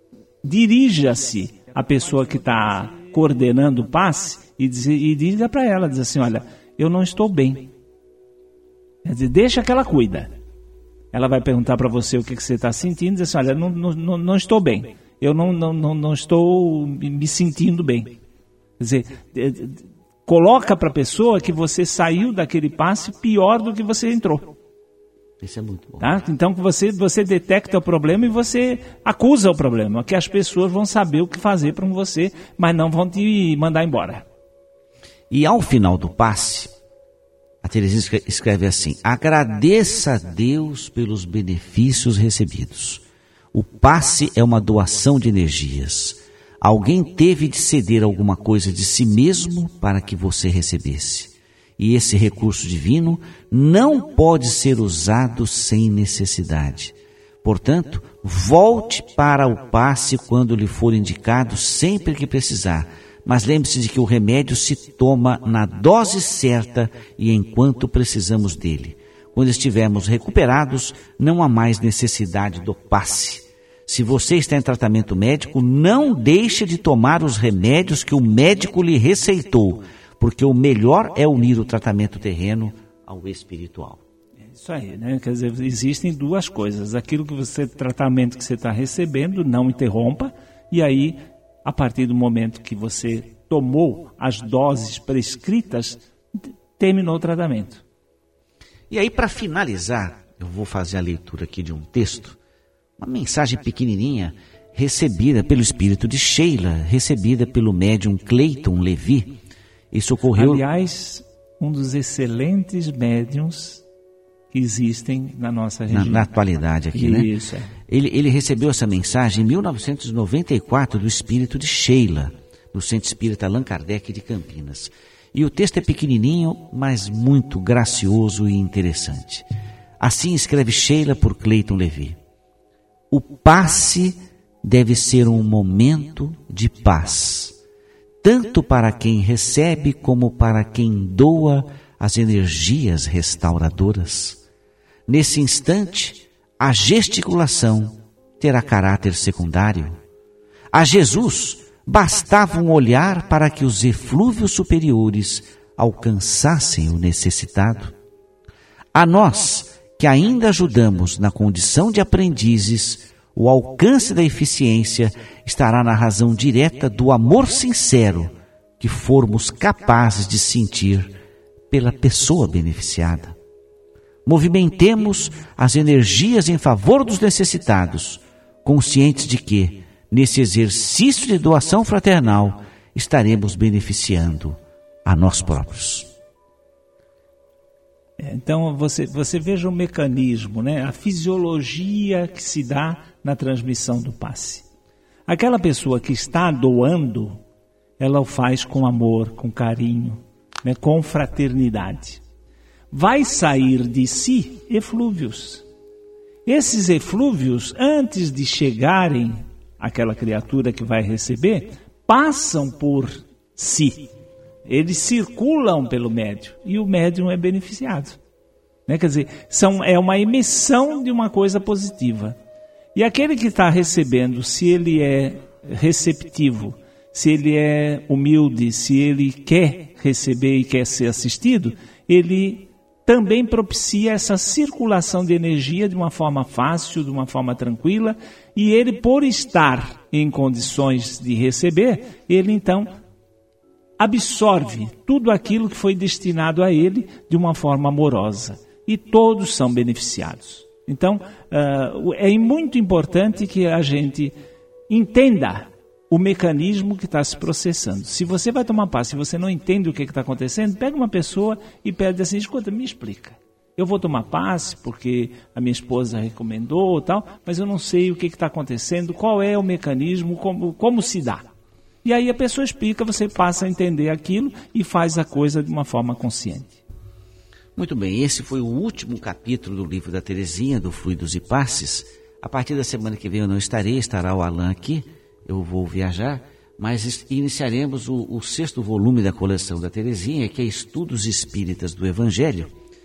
Speaker 3: dirija-se à pessoa que está coordenando o passe e, diz, e diga para ela, diz assim, olha, eu não estou bem. Quer dizer, deixa que ela cuida. Ela vai perguntar para você o que, que você está sentindo, diz assim, olha, não, não, não estou bem. Eu não, não, não, não estou me sentindo bem. Quer dizer, coloca para a pessoa que você saiu daquele passe pior do que você entrou.
Speaker 2: Isso é muito bom.
Speaker 3: Tá? Então você, você detecta o problema e você acusa o problema, que as pessoas vão saber o que fazer para você, mas não vão te mandar embora.
Speaker 2: E ao final do passe, a Terezinha escreve assim, agradeça a Deus pelos benefícios recebidos. O passe é uma doação de energias. Alguém teve de ceder alguma coisa de si mesmo para que você recebesse. E esse recurso divino não pode ser usado sem necessidade. Portanto, volte para o passe quando lhe for indicado, sempre que precisar. Mas lembre-se de que o remédio se toma na dose certa e enquanto precisamos dele. Quando estivermos recuperados, não há mais necessidade do passe. Se você está em tratamento médico, não deixe de tomar os remédios que o médico lhe receitou, porque o melhor é unir o tratamento terreno ao espiritual.
Speaker 3: É isso aí, né? Quer dizer, existem duas coisas. Aquilo que você, tratamento que você está recebendo, não interrompa, e aí, a partir do momento que você tomou as doses prescritas, terminou o tratamento.
Speaker 2: E aí, para finalizar, eu vou fazer a leitura aqui de um texto, uma mensagem pequenininha, recebida pelo espírito de Sheila, recebida pelo médium Cleiton Levi. Isso ocorreu...
Speaker 3: Aliás, um dos excelentes médiums que existem na nossa região.
Speaker 2: Na, na atualidade aqui, né?
Speaker 3: Isso, é.
Speaker 2: Ele, ele recebeu essa mensagem em mil novecentos e noventa e quatro do espírito de Sheila, no Centro Espírita Allan Kardec de Campinas. E o texto é pequenininho, mas muito gracioso e interessante. Assim escreve Sheila por Cleiton Levi. O passe deve ser um momento de paz, tanto para quem recebe como para quem doa as energias restauradoras. Nesse instante, a gesticulação terá caráter secundário. A Jesus bastava um olhar para que os eflúvios superiores alcançassem o necessitado. A nós, que ainda ajudamos na condição de aprendizes, o alcance da eficiência estará na razão direta do amor sincero que formos capazes de sentir pela pessoa beneficiada. Movimentemos as energias em favor dos necessitados, conscientes de que, nesse exercício de doação fraternal, estaremos beneficiando a nós próprios.
Speaker 3: Então, você, você veja o mecanismo, né? A fisiologia que se dá na transmissão do passe. Aquela pessoa que está doando, ela o faz com amor, com carinho, né? Com fraternidade. Vai sair de si eflúvios. Esses eflúvios, antes de chegarem àquela criatura que vai receber, passam por si. Eles circulam pelo médium e o médium é beneficiado. Né? Quer dizer, são, é uma emissão de uma coisa positiva. E aquele que está recebendo, se ele é receptivo, se ele é humilde, se ele quer receber e quer ser assistido, ele também propicia essa circulação de energia de uma forma fácil, de uma forma tranquila, e ele, por estar em condições de receber, ele então absorve tudo aquilo que foi destinado a ele de uma forma amorosa. E todos são beneficiados. Então, uh, é muito importante que a gente entenda o mecanismo que está se processando. Se você vai tomar passe, se você não entende o que está acontecendo, pega uma pessoa e pede assim, escuta, me explica. Eu vou tomar passe porque a minha esposa recomendou, tal, mas eu não sei o que está acontecendo, qual é o mecanismo, como, como se dá. E aí a pessoa explica, você passa a entender aquilo e faz a coisa de uma forma consciente.
Speaker 2: Muito bem, esse foi o último capítulo do livro da Terezinha, do Fluidos e Passes. A partir da semana que vem eu não estarei, estará o Alain aqui, eu vou viajar, mas iniciaremos o, o sexto volume da coleção da Terezinha, que é Estudos Espíritas do Evangelho,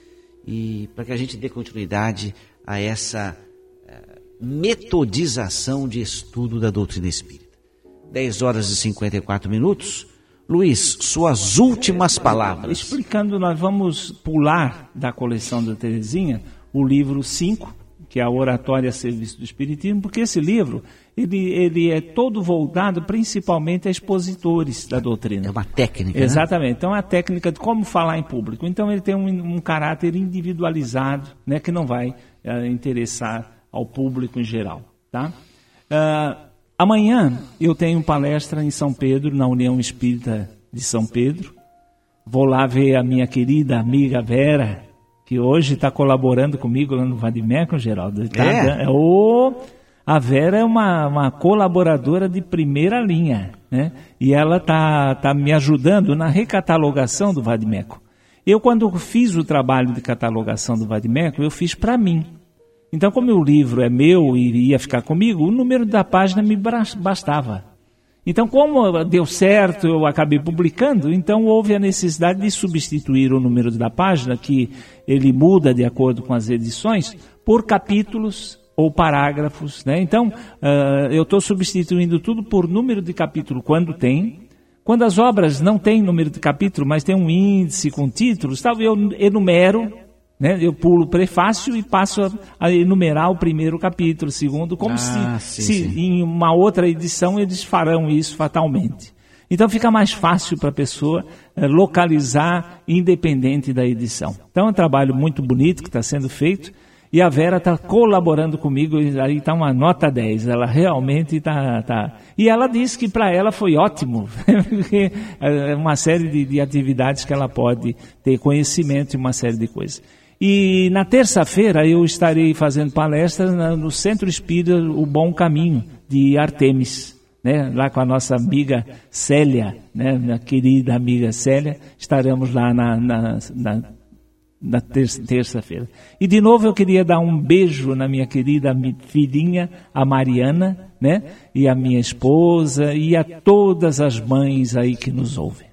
Speaker 2: e para que a gente dê continuidade a essa uh, metodização de estudo da doutrina espírita. dez horas e cinquenta e quatro minutos. Luiz, suas últimas palavras.
Speaker 3: Explicando, nós vamos pular da coleção da Terezinha o livro cinco, que é a Oratória a Serviço do Espiritismo, porque esse livro ele, ele é todo voltado principalmente a expositores da doutrina.
Speaker 2: É uma técnica,
Speaker 3: Exatamente.
Speaker 2: Né?
Speaker 3: Então, é a técnica de como falar em público. Então, ele tem um, um caráter individualizado, né, que não vai uh, interessar ao público em geral. Tá? Uh, amanhã eu tenho palestra em São Pedro, na União Espírita de São Pedro. Vou lá ver a minha querida amiga Vera, que hoje está colaborando comigo lá no Vadimeco, Geraldo. Tá,
Speaker 2: é?
Speaker 3: Oh, a Vera é uma, uma colaboradora de primeira linha, né? E ela está tá me ajudando na recatalogação do Vadimeco. Eu, quando fiz o trabalho de catalogação do Vadimeco, eu fiz para mim. Então, como o livro é meu e ia ficar comigo, o número da página me bastava. Então, como deu certo, eu acabei publicando, então houve a necessidade de substituir o número da página, que ele muda de acordo com as edições, por capítulos ou parágrafos, né? Então, uh, eu estou substituindo tudo por número de capítulo quando tem. Quando as obras não têm número de capítulo, mas tem um índice com títulos, tal, eu enumero, né? Eu pulo o prefácio e passo a, a enumerar o primeiro capítulo, o segundo, como ah, se, sim, se sim. em uma outra edição eles farão isso fatalmente. Então fica mais fácil para a pessoa é, localizar independente da edição. Então é um trabalho muito bonito que está sendo feito e a Vera está colaborando comigo, aí está uma nota dez, ela realmente está... Tá... E ela disse que para ela foi ótimo, porque é uma série de, de atividades que ela pode ter conhecimento e uma série de coisas. E na terça-feira eu estarei fazendo palestra no Centro Espírita O Bom Caminho, de Artemis, né? Lá com a nossa amiga Célia, né? Minha querida amiga Célia, estaremos lá na, na, na, na terça, terça-feira. E de novo eu queria dar um beijo na minha querida filhinha, a Mariana, né? E a minha esposa e a todas as mães aí que nos ouvem.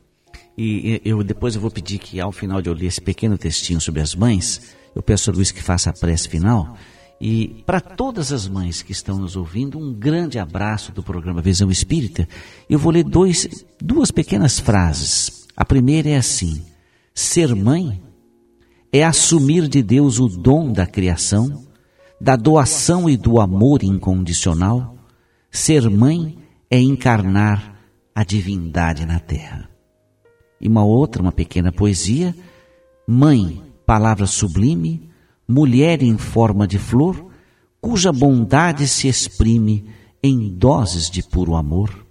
Speaker 2: E eu depois eu vou pedir que ao final de eu ler esse pequeno textinho sobre as mães, eu peço a Luiz que faça a prece final. E para todas as mães que estão nos ouvindo, um grande abraço do programa Visão Espírita. Eu vou ler dois, duas pequenas frases. A primeira é assim: ser mãe é assumir de Deus o dom da criação, da doação e do amor incondicional. Ser mãe é encarnar a divindade na terra. E uma outra, uma pequena poesia: mãe, palavra sublime, mulher em forma de flor, cuja bondade se exprime em doses de puro amor.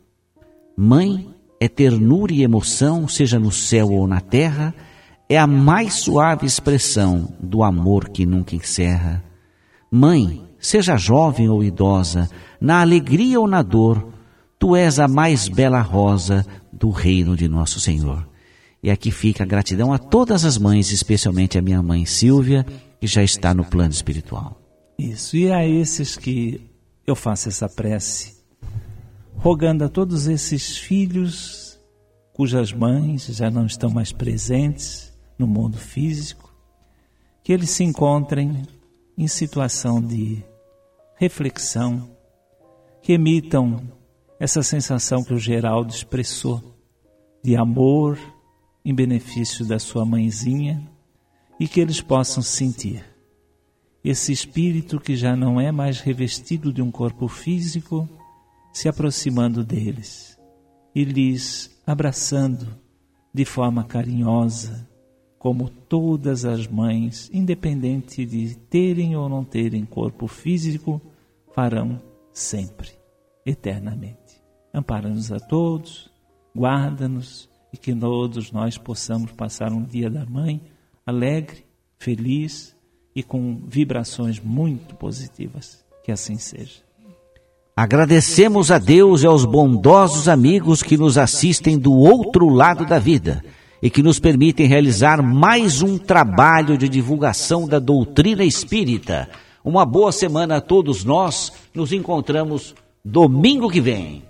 Speaker 2: Mãe é ternura e emoção, seja no céu ou na terra, é a mais suave expressão do amor que nunca encerra. Mãe, seja jovem ou idosa, na alegria ou na dor, tu és a mais bela rosa do reino de nosso Senhor. E aqui fica a gratidão a todas as mães, especialmente a minha mãe Silvia, que já está no plano espiritual.
Speaker 3: Isso, e a esses que eu faço essa prece, rogando a todos esses filhos cujas mães já não estão mais presentes no mundo físico, que eles se encontrem em situação de reflexão, que emitam essa sensação que o Geraldo expressou, de amor em benefício da sua mãezinha, e que eles possam sentir esse espírito que já não é mais revestido de um corpo físico, se aproximando deles e lhes abraçando de forma carinhosa, como todas as mães, independente de terem ou não terem corpo físico, farão sempre, eternamente. Ampara-nos a todos, guarda-nos, e que todos nós possamos passar um dia da mãe alegre, feliz e com vibrações muito positivas. Que assim seja.
Speaker 2: Agradecemos a Deus e aos bondosos amigos que nos assistem do outro lado da vida e que nos permitem realizar mais um trabalho de divulgação da doutrina espírita. Uma boa semana a todos nós. Nos encontramos domingo que vem.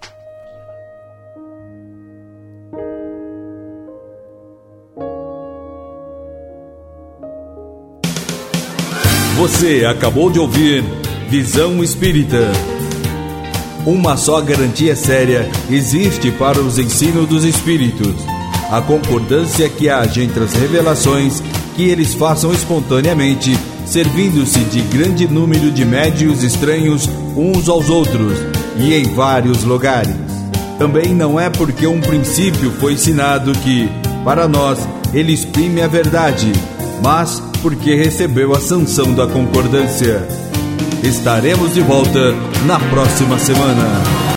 Speaker 1: Você acabou de ouvir Visão Espírita. Uma só garantia séria existe para os ensinos dos Espíritos: a concordância que haja entre as revelações que eles façam espontaneamente, servindo-se de grande número de médiuns estranhos uns aos outros e em vários lugares. Também não é porque um princípio foi ensinado que, para nós, ele exprime a verdade, mas porque recebeu a sanção da concordância. Estaremos de volta na próxima semana.